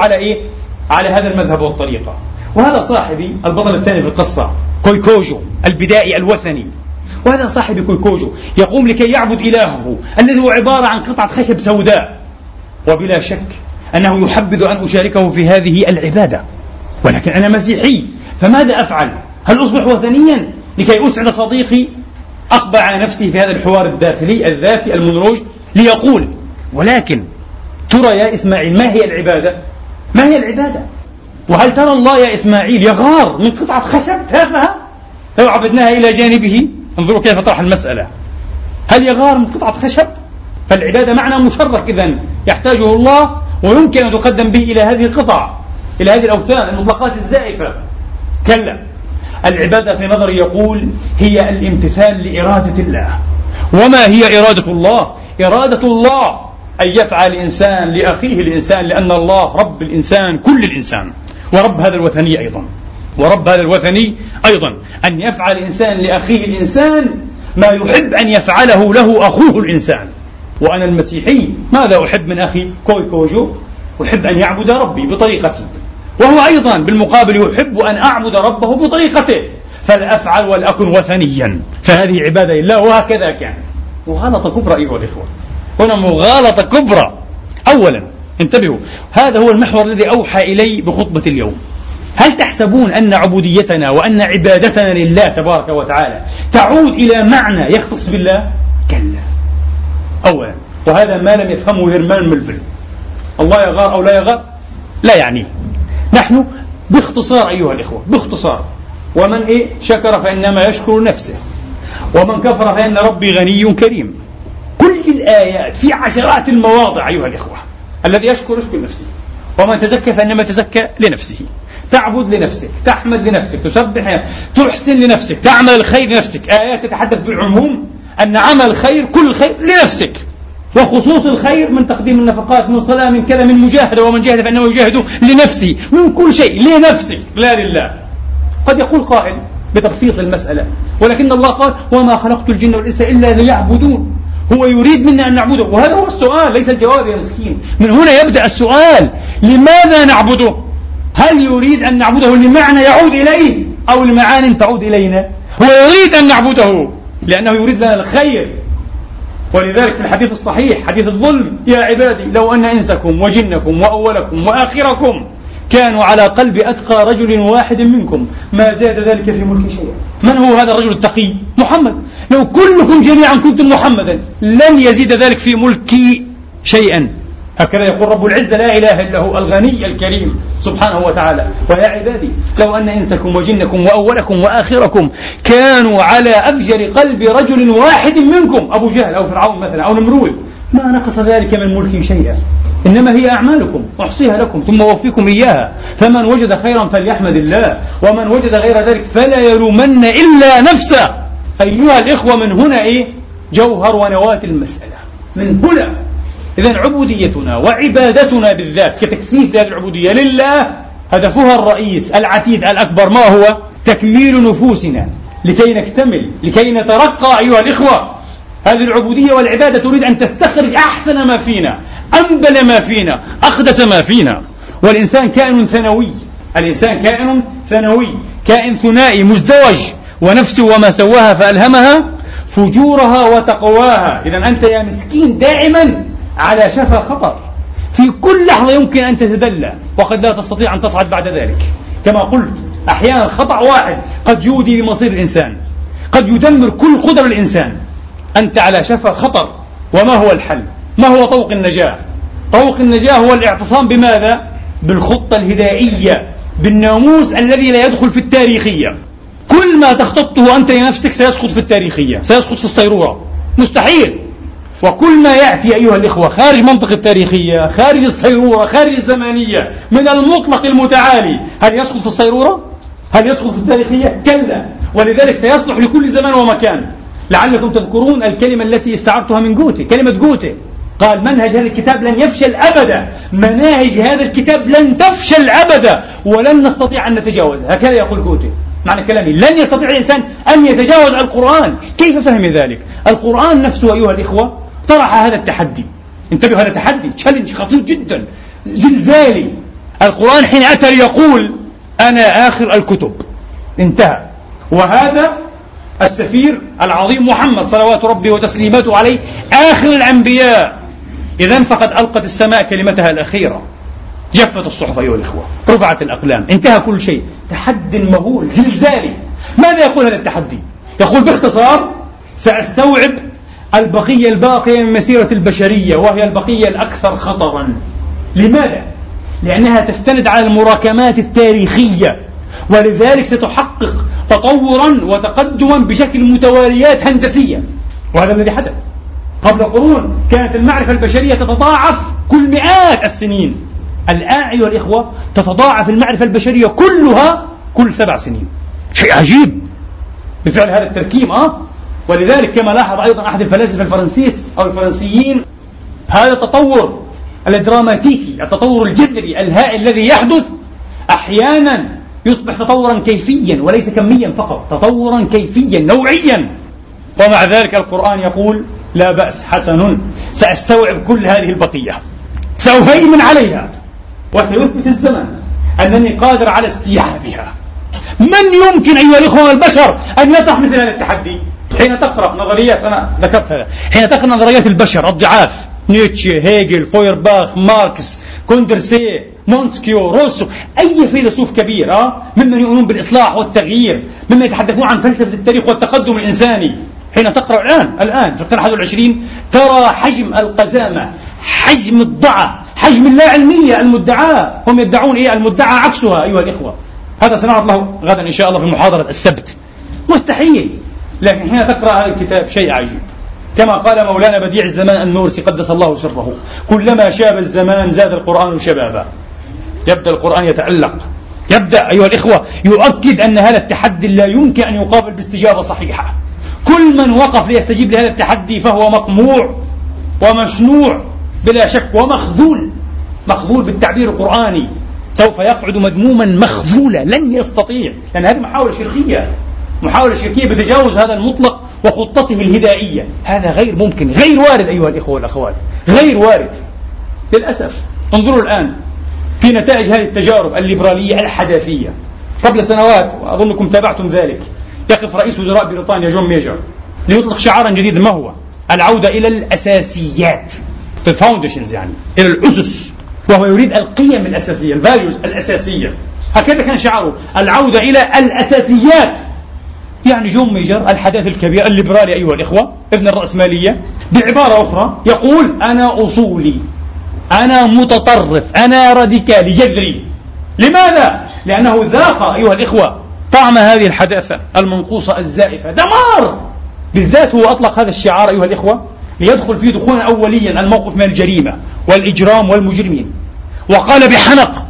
على هذا المذهب والطريقة. وهذا صاحبي البطل الثاني في القصة كويكوجو البدائي الوثني، وهذا صاحبي كويكوجو يقوم لكي يعبد إلهه الذي هو عبارة عن قطعة خشب سوداء، وبلا شك أنه يحبذ أن أشاركه في هذه العبادة، ولكن أنا مسيحي، فماذا أفعل؟ هل أصبح وثنيا لكي أسعد صديقي؟ أقبع على نفسه في هذا الحوار الداخلي الذاتي المونولوج ليقول: ولكن ترى يا إسماعيل ما هي العبادة؟ ما هي العبادة؟ وهل ترى الله يا إسماعيل يغار من قطعة خشب تافهة؟ لو عبدناها إلى جانبه، انظروا كيف طرح المسألة، هل يغار من قطعة خشب؟ فالعبادة معنى مشرك إذن يحتاجه الله، ويمكن أن تقدم به إلى هذه القطع، إلى هذه الأوثان المطلقات الزائفة. كلا، العبادة في نظري يقول هي الامتثال لإرادة الله. وما هي إرادة الله؟ إرادة الله أن يفعل الإنسان لأخيه الإنسان، لأن الله رب الإنسان كل الإنسان، ورب هذا الوثني أيضا، ورب هذا الوثني أيضا، أن يفعل الإنسان لأخيه الإنسان ما يحب أن يفعله له أخوه الإنسان. وأنا المسيحي ماذا أحب من أخي كوي كوجو؟ أحب أن يعبد ربي بطريقتي، وهو أيضا بالمقابل يحب أن أعبد ربه بطريقته، فلأفعل ولأكن وثنيا، فهذه عبادة لله. وهكذا كان. مغالطة كبرى أيها الإخوة، هنا مغالطة كبرى. أولا انتبهوا، هذا هو المحور الذي أوحى إلي بخطبة اليوم. هل تحسبون أن عبوديتنا وأن عبادتنا لله تبارك وتعالى تعود إلى معنى يختص بالله؟ كلا. أولا، وهذا ما لم يفهمه هرمان ملفل. الله يغار أو لا يغار لا يعني. نحن باختصار أيها الإخوة، باختصار، ومن شكر فإنما يشكر نفسه، ومن كفر فإن ربي غني كريم. كل الآيات في عشرات المواضع أيها الإخوة. الذي يشكر نفسه، ومن تزكى فإنما تزكى لنفسه. تعبد لنفسك، تحمد لنفسك، تسبح، تحسن لنفسك، تعمل الخير لنفسك. آيات تتحدث بالعموم أن عمل الخير كل الخير لنفسك، وخصوص الخير من تقديم النفقات، من صلاة، من كذا، من مجاهدة، ومن جاهد فإنه يجاهد لنفسه، من كل شيء لنفسك لا لله. قد يقول قائل بتبسيط المسألة، ولكن الله قال وما خلقت الجن والإنس إلا ليعبدون. هو يريد منا أن نعبده، وهذا هو السؤال ليس الجواب يا مسكين. من هنا يبدأ السؤال، لماذا نعبده؟ هل يريد أن نعبده لمعنى يعود إليه أو لمعان تعود إلينا؟ هو يريد أن نعبده لأنه يريد لنا الخير. ولذلك في الحديث الصحيح حديث الظلم، يا عبادي لو أن إنسكم وجنكم وأولكم وآخركم كانوا على قلب أتقى رجل واحد منكم ما زاد ذلك في ملك شيئا. من هو هذا الرجل التقي؟ محمد. لو كلكم جميعا كنتم محمدا لن يزيد ذلك في ملكي شيئا. هكذا يقول رب العزة لا إله إلا هو الغني الكريم سبحانه وتعالى. ويا عبادي لو أن إنسكم وجنكم وأولكم وآخركم كانوا على أفجر قلب رجل واحد منكم، أبو جهل أو فرعون مثلا أو نمرود، ما نقص ذلك من ملكي شيئا. إنما هي أعمالكم أحصيها لكم ثم أوفيكم إياها، فمن وجد خيرا فليحمد الله، ومن وجد غير ذلك فلا يلومن إلا نفسه. أيها الإخوة، من هنا جوهر ونواة المسألة. من هنا إذن عبوديتنا وعبادتنا بالذات كتكثيف هذه العبودية لله هدفها الرئيس العتيد الأكبر ما هو؟ تكميل نفوسنا لكي نكتمل، لكي نترقى. أيها الإخوة، هذه العبودية والعبادة تريد أن تستخرج أحسن ما فينا، أنبل ما فينا، أقدس ما فينا. والإنسان كائن ثانوي، الإنسان كائن ثانوي، كائن ثنائي مزدوج، ونفسه وما سواها فألهمها فجورها وتقواها. إذن أنت يا مسكين دائما على شفا خطر، في كل لحظة يمكن أن تتدلى وقد لا تستطيع أن تصعد بعد ذلك. كما قلت أحيانا خطأ واحد قد يودي بمصير الإنسان، قد يدمر كل قدر الإنسان. أنت على شفا خطر. وما هو الحل؟ ما هو طوق النجاة؟ طوق النجاة هو الاعتصام بماذا؟ بالخطة الهدائية، بالناموس الذي لا يدخل في التاريخية. كل ما تخططه أنت لنفسك سيسقط في التاريخية، سيسقط في الصيرورة، مستحيل. وكل ما يأتي أيها الإخوة خارج منطق التاريخية، خارج الصيرورة، خارج الزمانية، من المطلق المتعالي، هل يسقط في الصيرورة؟ هل يسقط في التاريخية؟ كلا. ولذلك سيصلح لكل زمان ومكان. لعلكم تذكرون الكلمة التي استعرتها من جوته، كلمة جوته، قال منهج هذا الكتاب لن يفشل أبدا، مناهج هذا الكتاب لن تفشل أبدا، ولن نستطيع أن نتجاوزها. هكذا يقول جوته. معنى كلامي لن يستطيع الإنسان أن يتجاوز القرآن. كيف فهم ذلك؟ القرآن نفسه أيها الإخوة طرح هذا التحدي. انتبهوا، هذا تحدي، تشالنج خطير جدا، زلزالي. القرآن حين أتى يقول أنا آخر الكتب، انتهى. وهذا السفير العظيم محمد صلوات ربي وتسليماته عليه آخر الأنبياء. إذن فقد ألقت السماء كلمتها الأخيرة، جفت الصحف أيها الإخوة، رفعت الأقلام، انتهى كل شيء. تحدي مهول زلزالي. ماذا يقول هذا التحدي؟ يقول باختصار سأستوعب البقية الباقية من مسيرة البشرية، وهي البقية الأكثر خطرا. لماذا؟ لأنها تستند على المراكمات التاريخية، ولذلك ستحقق تطورا وتقدما بشكل متواليات هندسية، وهذا الذي حدث. قبل قرون كانت المعرفة البشرية تتضاعف كل مئات السنين، الآن أيها الإخوة تتضاعف المعرفة البشرية كلها كل 7 سنين. شيء عجيب بفعل هذا التركيب. ولذلك كما لاحظ أيضا أحد الفلاسفة الفرنسيين، هذا التطور الدراماتيكي، التطور الجذري الهائل الذي يحدث أحيانا يصبح تطورا كيفيا وليس كميا فقط، تطورا كيفيا نوعيا. ومع ذلك القرآن يقول لا بأس، حسن، سأستوعب كل هذه البقية، سأهيمن عليها، وسيثبت الزمن أنني قادر على استيعابها. من يمكن أيها الإخوة البشر أن يطرح مثل هذا التحدي؟ حين تقرأ نظريات، أنا ذكرت هذا، حين تقرأ نظريات البشر الضعاف، نيتشه، هيجل، فويرباخ، ماركس، كوندرسيه، مونسكيو، روسو، أي فيلسوف كبير ممن يؤمنون بالإصلاح والتغيير، ممن يتحدثون عن فلسفة التاريخ والتقدم الإنساني، حين تقرأ الآن في القرن 21 ترى حجم القزامة، حجم الضعة، حجم اللاعلمية المدعاة. هم يدعون المدعى عكسها أيها الإخوة. هذا سنعرض له غدا إن شاء الله في محاضرة السبت. مستحيل. لكن حين تقرأ هذا الكتاب شيء عجيب. كما قال مولانا بديع الزمان النورسي قدس الله سره: كلما شاب الزمان زاد القرآن شبابا. يبدأ القرآن يتألق، يبدأ أيها الإخوة يؤكد أن هذا التحدي لا يمكن أن يقابل باستجابة صحيحة. كل من وقف ليستجيب لهذا التحدي فهو مقموع ومشنوع بلا شك، ومخذول، مخذول بالتعبير القرآني، سوف يقعد مذموما مخذولا، لن يستطيع، لأن هذه محاولة شركية بتجاوز هذا المطلق وخطته الهدائية. هذا غير ممكن، غير وارد أيها الإخوة والأخوات، غير وارد للأسف. انظروا الآن في نتائج هذه التجارب الليبرالية الحداثية. قبل سنوات وأظنكم تابعتم ذلك، يقف رئيس وزراء بريطانيا جون ميجر ليطلق شعارا جديدا، ما هو؟ العودة إلى الأساسيات، الفاونديشنز، يعني إلى الأسس، وهو يريد القيم الأساسية، الفاليوز الأساسية. هكذا كان شعاره، العودة إلى الأساسيات. يعني جون ميجر الحداث الكبير الليبرالي أيها الإخوة، ابن الرأسمالية، بعبارة أخرى يقول أنا أصولي، أنا متطرف، أنا راديكالي جذري. لماذا؟ لأنه ذاق أيها الإخوة طعم هذه الحداثة المنقوصة الزائفة، دمار. بالذات هو أطلق هذا الشعار أيها الإخوة ليدخل فيه دخولا أوليا الموقف من الجريمة والإجرام والمجرمين، وقال بحنق: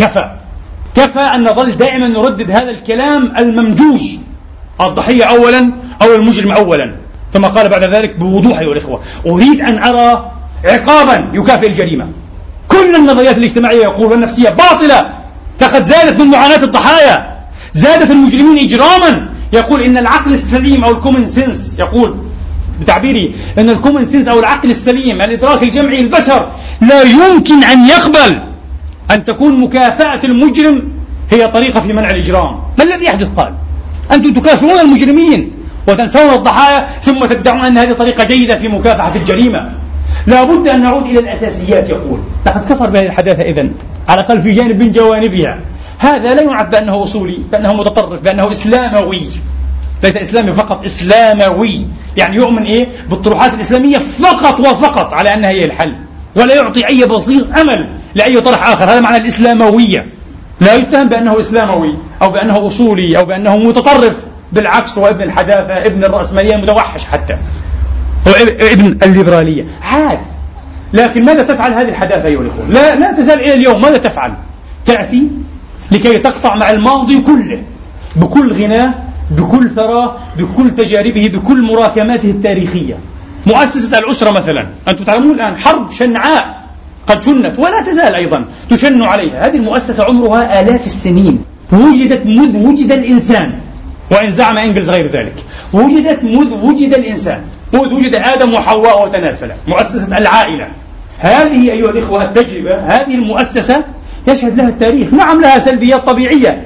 كفى أن نظل دائما نردد هذا الكلام الممجوج، الضحية أولا أو المجرم أولا. ثم قال بعد ذلك بوضوح أيها الإخوة: أريد أن أرى عقابا يكافئ الجريمة. كل النظريات الاجتماعية يقول والنفسية باطلة، لقد زادت من معاناة الضحايا، زادت المجرمين إجراما. يقول إن العقل السليم أو الكومن سنس، يقول بتعبيري أن الكومن سنس أو العقل السليم، الإدراك الجمعي البشر، لا يمكن أن يقبل أن تكون مكافأة المجرم هي طريقة في منع الإجرام. ما الذي يحدث؟ قال: أنتم تكافئون المجرمين وتنسون الضحايا، ثم تدعون أن هذه طريقة جيدة في مكافحة الجريمة. لا بد أن نعود إلى الأساسيات. يقول لقد كفر بهذه الحداثة إذن، على الأقل في جانب من جوانبها. هذا لا يعد بأنه أصولي، بأنه متطرف، بأنه إسلاموي. ليس إسلامي فقط، إسلاموي، يعني يؤمن بالطروحات الإسلامية فقط وفقط على أنها هي الحل، ولا يعطي أي بسيط أمل لأي طرح آخر. هذا معنى الإسلاموية. لا يتهم بأنه إسلاموي أو بأنه أصولي أو بأنه متطرف، بالعكس هو ابن الحداثة، ابن الرأسمالية المتوحش، حتى هو ابن الليبرالية عاد. لكن ماذا تفعل هذه الحداثة أيها الأخوة؟ لا تزال إلى اليوم. ماذا تفعل؟ تأتي لكي تقطع مع الماضي كله، بكل غناه، بكل ثراه، بكل تجاربه، بكل مراكماته التاريخية. مؤسسة الأسرة مثلا، أنتم تعلمون الآن حرب شنعاء قد شنت ولا تزال أيضا تشن عليها. هذه المؤسسة عمرها آلاف السنين، وجدت مذ وجد الإنسان، وإن زعم إنجلز غير ذلك. وجدت مذ وجد الإنسان، مذ وجد آدم وحواء وتناسلا. مؤسسة العائلة هذه أيها الإخوة التجربة، هذه المؤسسة يشهد لها التاريخ. نعم لها سلبيات طبيعية،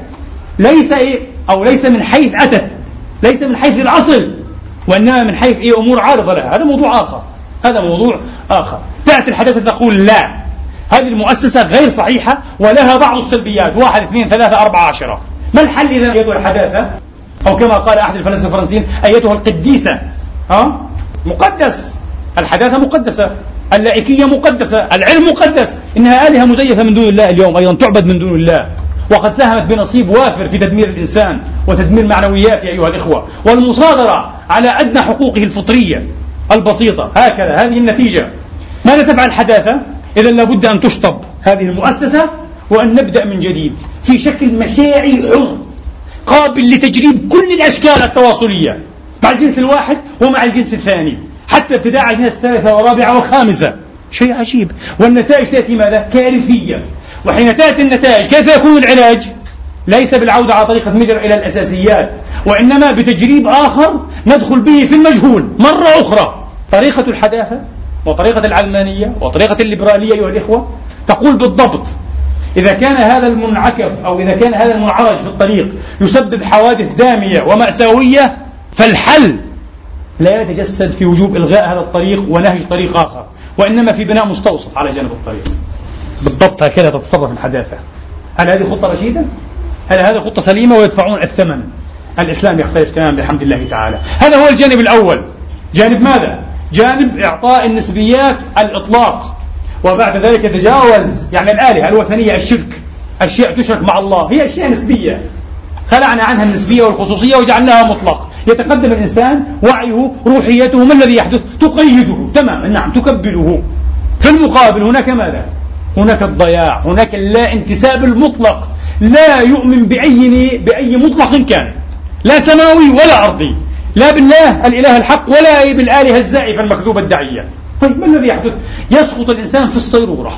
ليس من حيث أتت، ليس من حيث الأصل، وإنما من حيث أمور عارضة لها. هذا موضوع آخر. تأتي الحداثة تقول لا، هذه المؤسسة غير صحيحة ولها بعض السلبيات، 1 2 3 4 10. ما الحل إذا أيتها الحداثة؟ أو كما قال أحد الفلاسفة الفرنسيين: أيتها القديسة. مقدس، الحداثة مقدسة، اللائكية مقدسة، العلم مقدس. إنها آلهة مزيفة من دون الله اليوم، أيضا تعبد من دون الله. وقد ساهمت بنصيب وافر في تدمير الإنسان وتدمير معنوياته أيها الإخوة، والمصادرة على أدنى حقوقه الفطرية البسيطة. هكذا هذه النتيجة. ماذا تفعل الحداثة؟ إذا لابد أن تشطب هذه المؤسسة وأن نبدأ من جديد في شكل مشاعي حر قابل لتجريب كل الأشكال التواصلية مع الجنس الواحد ومع الجنس الثاني، حتى ابتداء الجنس الثالثة ورابعة وخامسة. شيء عجيب. والنتائج تأتي ماذا؟ كارثية. وحين تأتي النتائج كيف يكون العلاج؟ ليس بالعودة على طريقة ميلر إلى الأساسيات، وإنما بتجريب آخر ندخل به في المجهول مرة أخرى. طريقة الحداثة وطريقة العلمانية وطريقة الليبرالية أيها الإخوة تقول بالضبط إذا كان هذا المنعكف أو إذا كان هذا المنعرج في الطريق يسبب حوادث دامية ومأساوية، فالحل لا يتجسد في وجوب إلغاء هذا الطريق ونهج طريق آخر، وإنما في بناء مستوسط على جانب الطريق. بالضبط هكذا تتصرف الحداثة. هل هذه خطة رشيدة؟ هل هذه خطة سليمة ويدفعون الثمن؟ الإسلام يختلف تماما بحمد الله تعالى. هذا هو الجانب الأول. جانب ماذا؟ جانب إعطاء النسبيات الإطلاق، وبعد ذلك يتجاوز يعني الآلهة الوثنية الشرك، أشياء تشرك مع الله هي أشياء نسبية، خلعنا عنها النسبية والخصوصية وجعلناها مطلق. يتقدم الإنسان وعيه روحيته، ما الذي يحدث؟ تقيده تماما، نعم تكبله. في المقابل هناك ماذا؟ هناك الضياع، هناك اللا انتساب المطلق، لا يؤمن بأي مطلق كان، لا سماوي ولا أرضي، لا بالله الإله الحق ولا بالآلهة الزائفة المكذوبة الدعية. طيب ما الذي يحدث؟ يسقط الإنسان في الصيرورة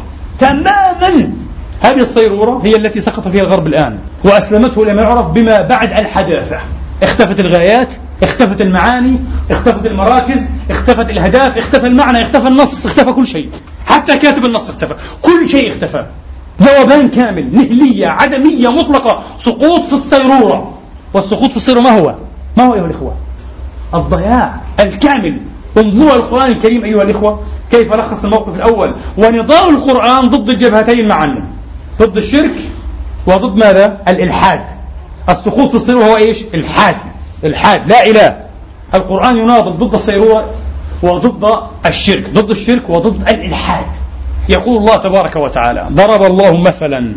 تماما. هذه الصيرورة هي التي سقط فيها الغرب الآن وأسلمته لما يعرف بما بعد الحداثة. اختفت الغايات، اختفت المعاني، اختفت المراكز، اختفت الأهداف، اختفى المعنى، اختفى النص، اختفى كل شيء، حتى كاتب النص اختفى، كل شيء اختفى. ذوبان كامل، نهلية، عدمية مطلقة، سقوط في الصيرورة. والسقوط في الصيرورة ما هو أيها الإخوة؟ الضياع الكامل. انظروا القرآن الكريم أيها الإخوة كيف لخص الموقف الأول. ونضال القرآن ضد الجبهتين معا، ضد الشرك وضد ماذا؟ الإلحاد. السقوط في الصيرورة هو إيش؟ الحاد لا إله. القرآن يناضل ضد الصيرورة وضد الشرك، ضد الشرك وضد الإلحاد. يقول الله تبارك وتعالى: ضرب الله مثلا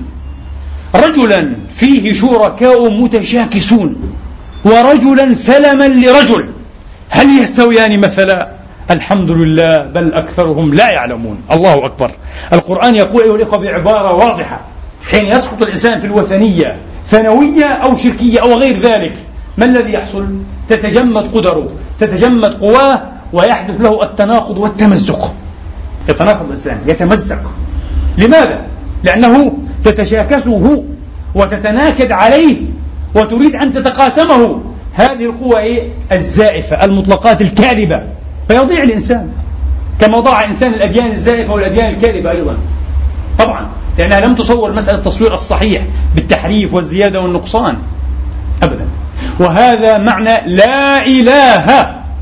رجلا فيه شركاء متشاكسون ورجلا سلما لرجل هل يستويان مثلا؟ الحمد لله بل أكثرهم لا يعلمون. الله أكبر. القرآن يقول أيها الإخوة بعبارة واضحة: حين يسقط الإنسان في الوثنية ثانوية أو شركية أو غير ذلك، ما الذي يحصل؟ تتجمد قدره، تتجمد قواه، ويحدث له التناقض والتمزق. يتناقض الإنسان، يتمزق. لماذا؟ لأنه تتشاكسه وتتناكد عليه وتريد أن تتقاسمه هذه القوة الزائفة المطلقات الكاذبة، فيضيع الإنسان كما ضاع إنسان الأديان الزائفة والأديان الكاذبة أيضا، طبعا لأنها لم تصور مسألة التصوير الصحيح بالتحريف والزيادة والنقصان أبدا. وهذا معنى لا إله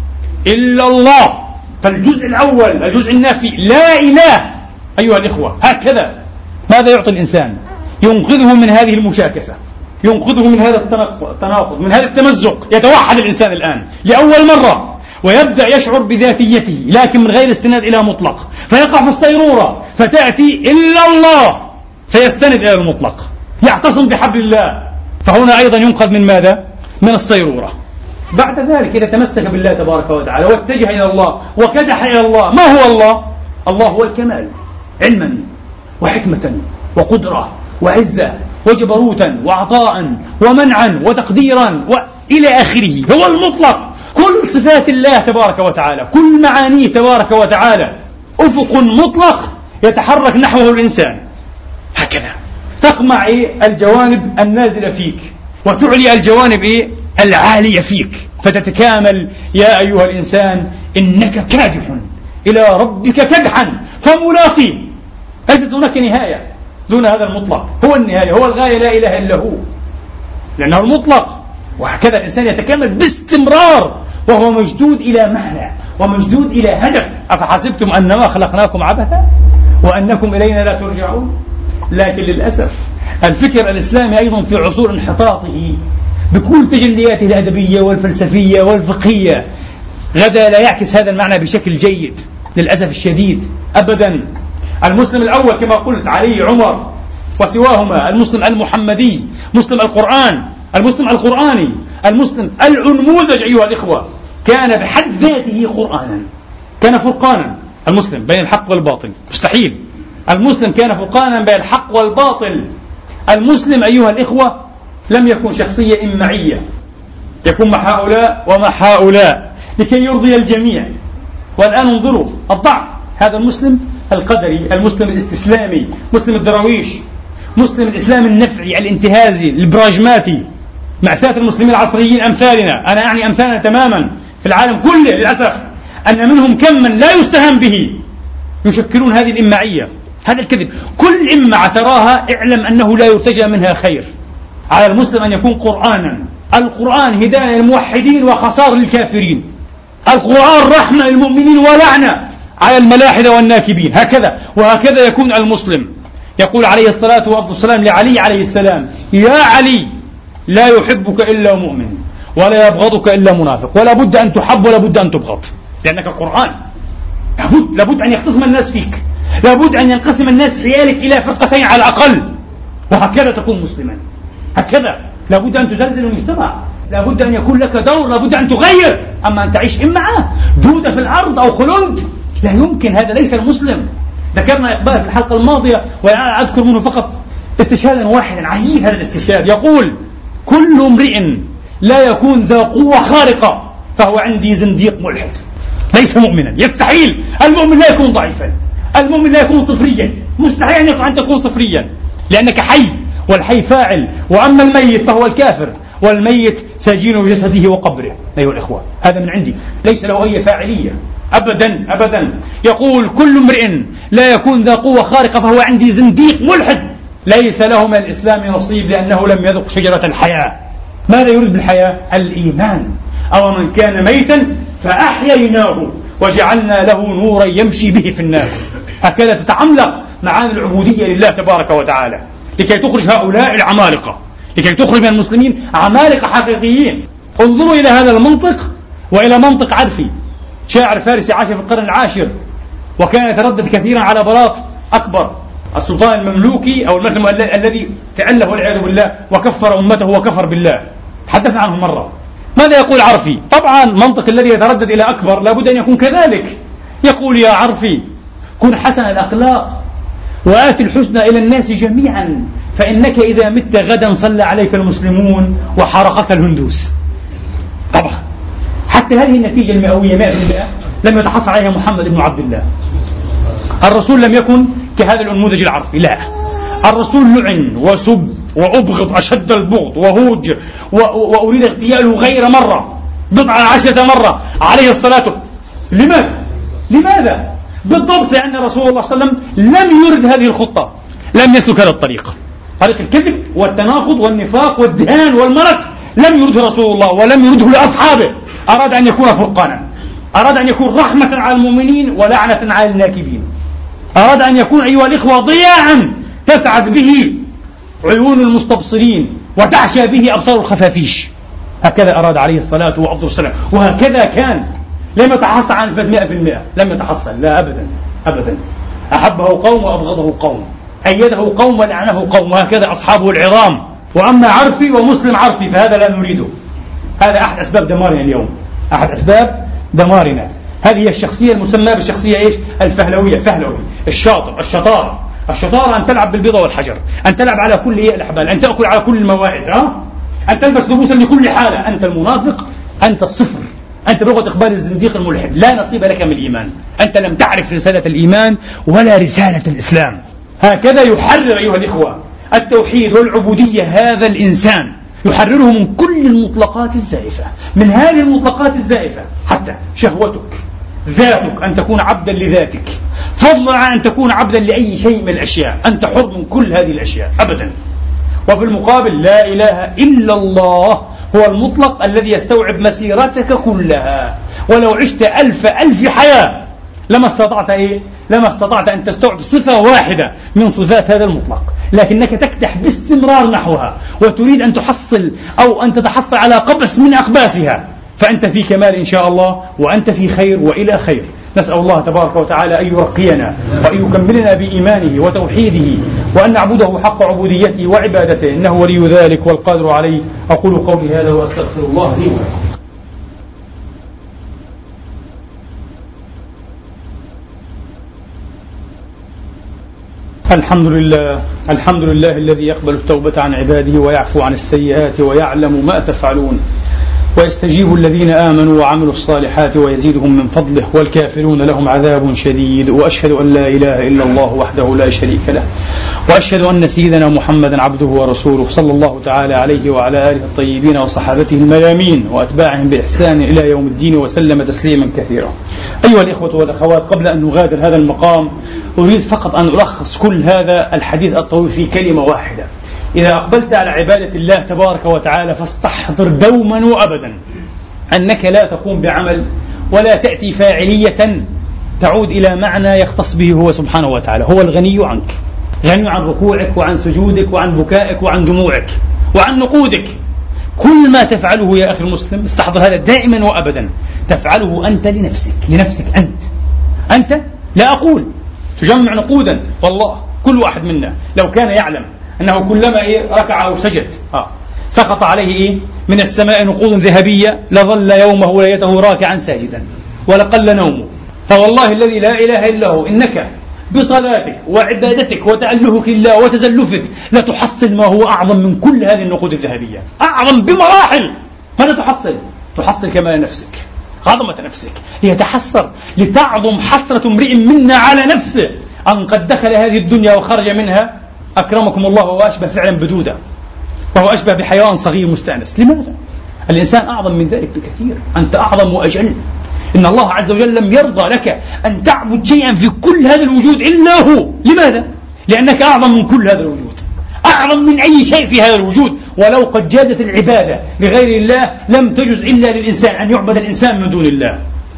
إلا الله. فالجزء الأول الجزء النافي لا إله أيها الإخوة هكذا ماذا يعطي الإنسان؟ ينقذه من هذه المشاكسة، ينقذه من هذا التناقض، من هذا التمزق. يتوحد الإنسان الآن لأول مرة ويبدأ يشعر بذاتيته لكن من غير استناد إلى مطلق، فيقع في الصيرورة فتأتي إلا الله فيستند إلى المطلق، يعتصم بحبل الله. فهنا أيضا ينقذ من ماذا؟ من الصيرورة. بعد ذلك إذا تمسك بالله تبارك وتعالى واتجه إلى الله وكدح إلى الله، ما هو الله؟ الله هو الكمال علما وحكمة وقدرة وعزة وجبروتا وعطاء ومنعا وتقديرا وإلى آخره. هو المطلق، كل صفات الله تبارك وتعالى، كل معانيه تبارك وتعالى أفق مطلق يتحرك نحوه الإنسان. هكذا تقمع الجوانب النازلة فيك وتعلي الجوانب العالية فيك، فتتكامل. يا أيها الإنسان إنك كادح إلى ربك كدحا فملاقيه. ليست هناك نهاية دون هذا المطلق، هو النهاية، هو الغاية، لا إله إلا هو، لأنه المطلق. وهكذا الإنسان يتكامل باستمرار وهو مشدود إلى معنى ومشدود إلى هدف. أفحسبتم أنما خلقناكم عبثا وأنكم إلينا لا ترجعون؟ لكن للأسف الفكر الإسلامي أيضا في عصور انحطاطه بكل تجلياته الأدبية والفلسفية والفقهية غدا لا يعكس هذا المعنى بشكل جيد للأسف الشديد أبدا. المسلم الأول كما قلت علي عمر وسواهما، المسلم المحمدي، مسلم القرآن، المسلم القرآني، المسلم الأنموذج أيها الإخوة، كان بحد ذاته قرآنا، كان فرقانا. المسلم بين الحق والباطل مستحيل. المسلم كان فرقانا بين الحق والباطل. المسلم أيها الإخوة لم يكن شخصية إمعية يكون مع هؤلاء ومع هؤلاء لكي يرضي الجميع. والآن انظروا الضعف، هذا المسلم القدري، المسلم الاستسلامي، مسلم الدراويش، مسلم الإسلام النفعي الانتهازي البراجماتي. مأساة المسلمين العصريين أمثالنا، أنا أعني أمثالنا تماما في العالم كله للأسف، أن منهم كم من لا يستهان به يشكلون هذه الإمعية، هذا الكذب. كل إمعة تراها اعلم أنه لا يرتجى منها خير. على المسلم أن يكون قرآنا. القرآن هداية للموحدين وخسار للكافرين. القرآن رحمة للمؤمنين ولعنة على الملاحدة والناكبين. هكذا وهكذا يكون المسلم. يقول عليه الصلاة والسلام لعلي عليه السلام: يا علي، لا يحبك إلا مؤمن ولا يبغضك إلا منافق، ولا بد أن تحب ولا بد أن تبغض، لأنك القرآن. لابد أن يختصم الناس فيك، لابد أن ينقسم الناس حيالك إلى فرقتين على الأقل، وهكذا تكون مسلما. هكذا لابد أن تزلزل المجتمع، لابد أن يكون لك دور، لابد أن تغير. أما أن تعيش إمعة دودة في الأرض أو خلود، لا يمكن، هذا ليس المسلم. ذكرنا إقبال في الحلقة الماضية وأذكر منه فقط استشهادا واحدا عجيب. هذا الاستشهاد يقول: كل امرئ لا يكون ذا قوة خارقة فهو عندي زنديق ملحد، ليس مؤمنا. يستحيل، المؤمن لا يكون ضعيفا، المؤمن لا يكون صفريا، مستحيل أن تكون صفريا، لأنك حي، والحي فاعل. وأما الميت فهو الكافر، والميت سجين جسده وقبره. أيها الإخوة، هذا من عندي، ليس له أي فاعلية أبدا أبدا. يقول: كل امرئ لا يكون ذا قوة خارقة فهو عندي زنديق ملحد، ليس له من الإسلام نصيب لأنه لم يذق شجرة الحياة. ماذا يريد بالحياة؟ الإيمان. أو من كان ميتا فأحييناه وجعلنا له نورا يمشي به في الناس. هكذا تتعملق معاني العبودية لله تبارك وتعالى، لكي تخرج هؤلاء العمالقة، لكي تخرج من المسلمين عمالقة حقيقيين. انظروا إلى هذا المنطق وإلى منطق عرفي، شاعر فارسي عاش في القرن العاشر، وكان يتردد كثيرا على بلاط أكبر، السلطان المملوكي أو الملك الذي تأله والعياذ بالله وكفر أمته وكفر بالله. تحدثنا عنه مرة. ماذا يقول عرفي؟ طبعا منطق الذي يتردد إلى أكبر لابد أن يكون كذلك. يقول: يا عرفي، كن حسن الأخلاق وآت الحسنى إلى الناس جميعا، فإنك إذا مت غدا صلى عليك المسلمون وحرقك الهندوس. طبعا حتى هذه النتيجة المئوية 100% لم يتحصل عليها محمد بن عبد الله. الرسول لم يكن كهذا الأنموذج العرفي، لا، الرسول لعن وسب وأبغض أشد البغض وهوج وأريد اغتياله غير مرة، 10 مرة عليه الصلاة. لماذا؟ بالضبط لأن رسول الله صلى الله عليه وسلم لم يرد هذه الخطة، لم يسلك هذا الطريق، طريق الكذب والتناقض والنفاق والدهان والمرك، لم يرده رسول الله ولم يرده لأصحابه. أراد أن يكون فرقانا، أراد أن يكون رحمة على المؤمنين ولعنة على الناكبين، أراد أن يكون أيها الإخوة ضياعا تسعد به عيون المستبصرين وتعشى به أبصار الخفافيش. هكذا أراد عليه الصلاة والسلام، وهكذا كان. لم يتحصل عن نسبة 100%، لم يتحصل، لا أبدا أبدا. أحبه قوم وأبغضه قوم، أيده قوم ولعنه قوم، وهكذا أصحابه العظام. وأما عرفي ومسلم عرفي فهذا لا نريده. هذا أحد أسباب دمارنا اليوم، أحد أسباب دمارنا. هذه هي الشخصية المسمى بالشخصية إيش؟ الفهلوية. فهلوي، الشاطر، الشطارة أن تلعب بالبيضة والحجر، أن تلعب على كل الأحبال، أن تأكل على كل المواعيد، أن تلبس لبوسا لكل حالة. أنت المنافق، أنت الصفر، أنت بلغة إقبال الزنديق الملحد، لا نصيب لك من الإيمان. أنت لم تعرف رسالة الإيمان ولا رسالة الإسلام. هكذا يحرر أيها الإخوة التوحيد والعبودية هذا الإنسان، يحرره من كل المطلقات الزائفة، من هذه المطلقات الزائفة حتى شهوتك، ذاتك، أن تكون عبدا لذاتك، فضلا عن أن تكون عبدا لأي شيء من الأشياء. أنت حر من كل هذه الأشياء أبدا. وفي المقابل لا إله إلا الله هو المطلق الذي يستوعب مسيرتك كلها، ولو عشت 1000 حياة لما استطعت أن تستوعب صفة واحدة من صفات هذا المطلق، لكنك تكدح باستمرار نحوها وتريد أن تحصل أو أن تتحصل على قبس من أقباسها. فأنت في كمال إن شاء الله، وأنت في خير وإلى خير. نسأل الله تبارك وتعالى أن يرقينا وأن يكملنا بإيمانه وتوحيده، وأن نعبده حق عبوديته وعبادته، إنه ولي ذلك والقادر عليه. أقول قولي هذا وأستغفر الله لي ولكم. الحمد لله الذي يقبل التوبة عن عباده ويعفو عن السيئات ويعلم ما تفعلون، ويستجيب الذين آمنوا وعملوا الصالحات ويزيدهم من فضله، والكافرون لهم عذاب شديد. وأشهد أن لا إله إلا الله وحده لا شريك له، وأشهد أن سيدنا محمدا عبده ورسوله، صلى الله تعالى عليه وعلى آله الطيبين وصحابته الميامين وأتباعهم بإحسان إلى يوم الدين، وسلم تسليما كثيرا. أيها الإخوة والأخوات، قبل أن نغادر هذا المقام أريد فقط أن ألخص كل هذا الحديث الطويل في كلمة واحدة. إذا أقبلت على عبادة الله تبارك وتعالى فاستحضر دوما وأبدا أنك لا تقوم بعمل ولا تأتي فاعلية تعود إلى معنى يختص به هو سبحانه وتعالى. هو الغني عنك، غني عن ركوعك وعن سجودك وعن بكائك وعن دموعك وعن نقودك. كل ما تفعله يا أخي المسلم استحضر هذا دائما وأبدا، تفعله أنت لنفسك أنت لا أقول تجمع نقودا، والله كل واحد منا لو كان يعلم أنه كلما ركع أو سجد سقط عليه من السماء نقود ذهبية لظل يومه وليلته راكعا ساجدا ولقل نومه. فوالله الذي لا إله إلا هو إنك بصلاتك وعبادتك وتألهك لله وتزلفك لا تحصل ما هو أعظم من كل هذه النقود الذهبية، أعظم بمراحل. ماذا تحصل كمال نفسك، عظمة نفسك، ليتحسر لتعظم حسرة امرئ منا على نفسه أن قد دخل هذه الدنيا وخرج منها أكرمكم الله وهو أشبه فعلا بدودة، وهو أشبه بحيوان صغير مستأنس. لماذا؟ الإنسان أعظم من ذلك بكثير، أنت أعظم وأجل. إن الله عز وجل لم يرضى لك أن تعبد شيئا في كل هذا الوجود إلا هو. لماذا؟ لأنك أعظم من كل هذا الوجود، أعظم من أي شيء في هذا الوجود. ولو قد جازت العبادة لغير الله لم تجز إلا للإنسان أن يعبد الإنسان من دون الله.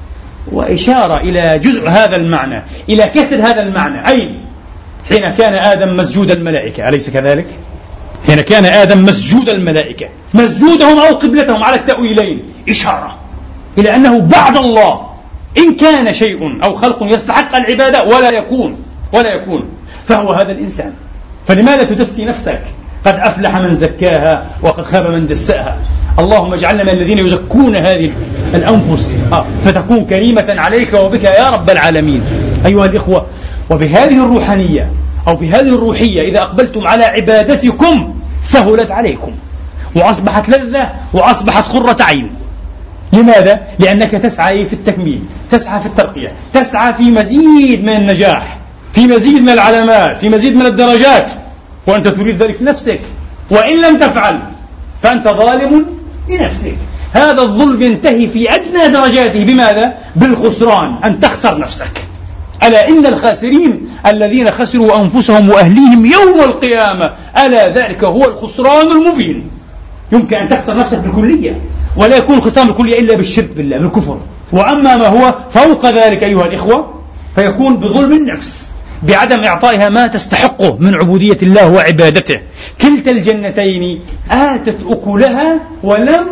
وإشارة إلى جزء هذا المعنى، إلى كسر هذا المعنى، أي حين كان آدم مسجود الملائكة، أليس كذلك؟ حين كان آدم مسجود الملائكة، مسجودهم أو قبلتهم على التأويلين، إشارة إلى أنه بعد الله إن كان شيء أو خلق يستحق العبادة ولا يكون فهو هذا الإنسان. فلماذا تدسي نفسك؟ قد أفلح من زكاها وقد خاب من دساها. اللهم اجعلنا من الذين يزكون هذه الأنفس فتكون كريمة عليك وبك يا رب العالمين. أيها الإخوة، وبهذه الروحانية أو بهذه الروحية إذا أقبلتم على عبادتكم سهلت عليكم وأصبحت لذة وأصبحت قرة عين. لماذا؟ لأنك تسعى في التكميل، تسعى في الترقية، تسعى في مزيد من النجاح، في مزيد من العلامات، في مزيد من الدرجات، وأنت تريد ذلك لنفسك. وإن لم تفعل فأنت ظالم لنفسك. هذا الظلم ينتهي في أدنى درجاته بماذا؟ بالخسران، أن تخسر نفسك. ألا إن الخاسرين الذين خسروا أنفسهم وأهليهم يوم القيامة، ألا ذلك هو الخسران المبين. يمكن أن تخسر نفسك بالكلية، ولا يكون الخسران بالكلية إلا بالشرك بالله، بالكفر. وأما ما هو فوق ذلك أيها الإخوة فيكون بظلم النفس، بعدم إعطائها ما تستحقه من عبودية الله وعبادته. كلتا الجنتين آتت أكلها ولم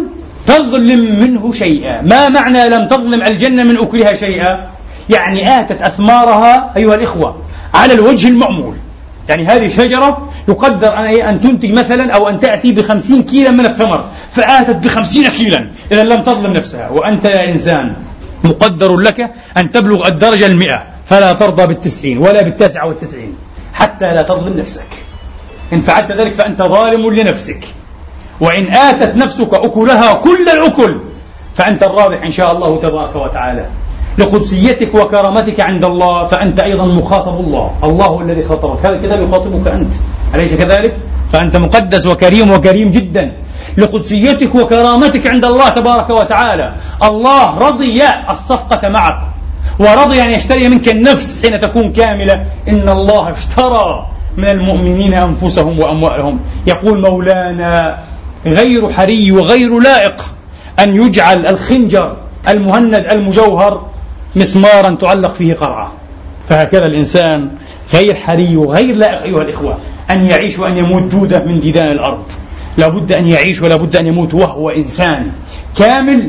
تظلم منه شيئا. ما معنى لم تظلم الجنة من أكلها شيئا؟ يعني آتت أثمارها أيها الإخوة على الوجه المأمول. يعني هذه شجرة يقدر أن تنتج مثلا أو أن تأتي ب50 كيلا من الثمر، فآتت ب50 كيلا، إذا لم تظلم نفسها. وأنت يا إنسان مقدر لك أن تبلغ الدرجة 100، فلا ترضى بال90 ولا بال99 حتى لا تظلم نفسك. إن فعلت ذلك فأنت ظالم لنفسك. وإن آتت نفسك أكلها كل الأكل فأنت الرابح إن شاء الله تبارك وتعالى. لقدسيتك وكرامتك عند الله فأنت أيضا مخاطب الله الذي خاطبك. هذا الكتاب يخاطبك أنت، أليس كذلك؟ فأنت مقدس وكريم جدا. لقدسيتك وكرامتك عند الله تبارك وتعالى. الله رضي الصفقة معك، ورضي أن يشتري منك النفس حين تكون كاملة. إن الله اشترى من المؤمنين أنفسهم وأموالهم. يقول مولانا: غير حري وغير لائق أن يجعل الخنجر المهند المجوهر مسمارا تعلق فيه قرعة. فهكذا الإنسان غير حري وغير لائق أيها الإخوة أن يعيش وأن يموت دودة من ديدان الأرض. لا بد أن يعيش ولا بد أن يموت وهو إنسان كامل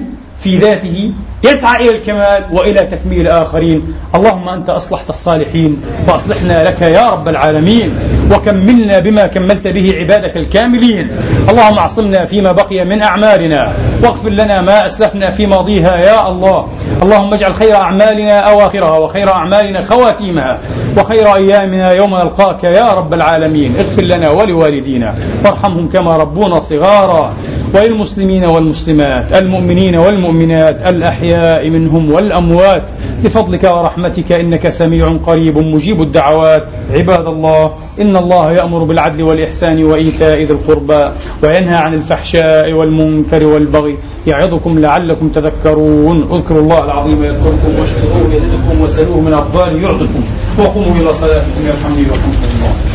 في ذاته يسعى إلى الكمال وإلى تكميل الآخرين. اللهم أنت أصلحت الصالحين فأصلحنا لك يا رب العالمين، وكملنا بما كملت به عبادك الكاملين. اللهم اعصمنا فيما بقي من أعمالنا، واغفر لنا ما أسلفنا في ماضيها يا الله. اللهم اجعل خير أعمالنا أواخرها، وخير أعمالنا خواتيمها، وخير أيامنا يوم نلقاك يا رب العالمين. اغفر لنا ولوالدينا وارحمهم كما ربونا صغارا، وللمسلمين والمسلمات، المؤمنين والمؤمنات، الأحياء منهم والأموات، بفضلك ورحمتك إنك سميع قريب مجيب الدعوات. عباد الله، إن الله يأمر بالعدل والإحسان وإيتاء ذي القربى، وينهى عن الفحشاء والمنكر والبغي، يعظكم لعلكم تذكرون. اذكروا الله العظيم يذكركم، واشكروه يزدكم، وسلوه من أفضاله يعطكم، وقوموا إلى صلاتكم يرحمني ويرحمكم الله.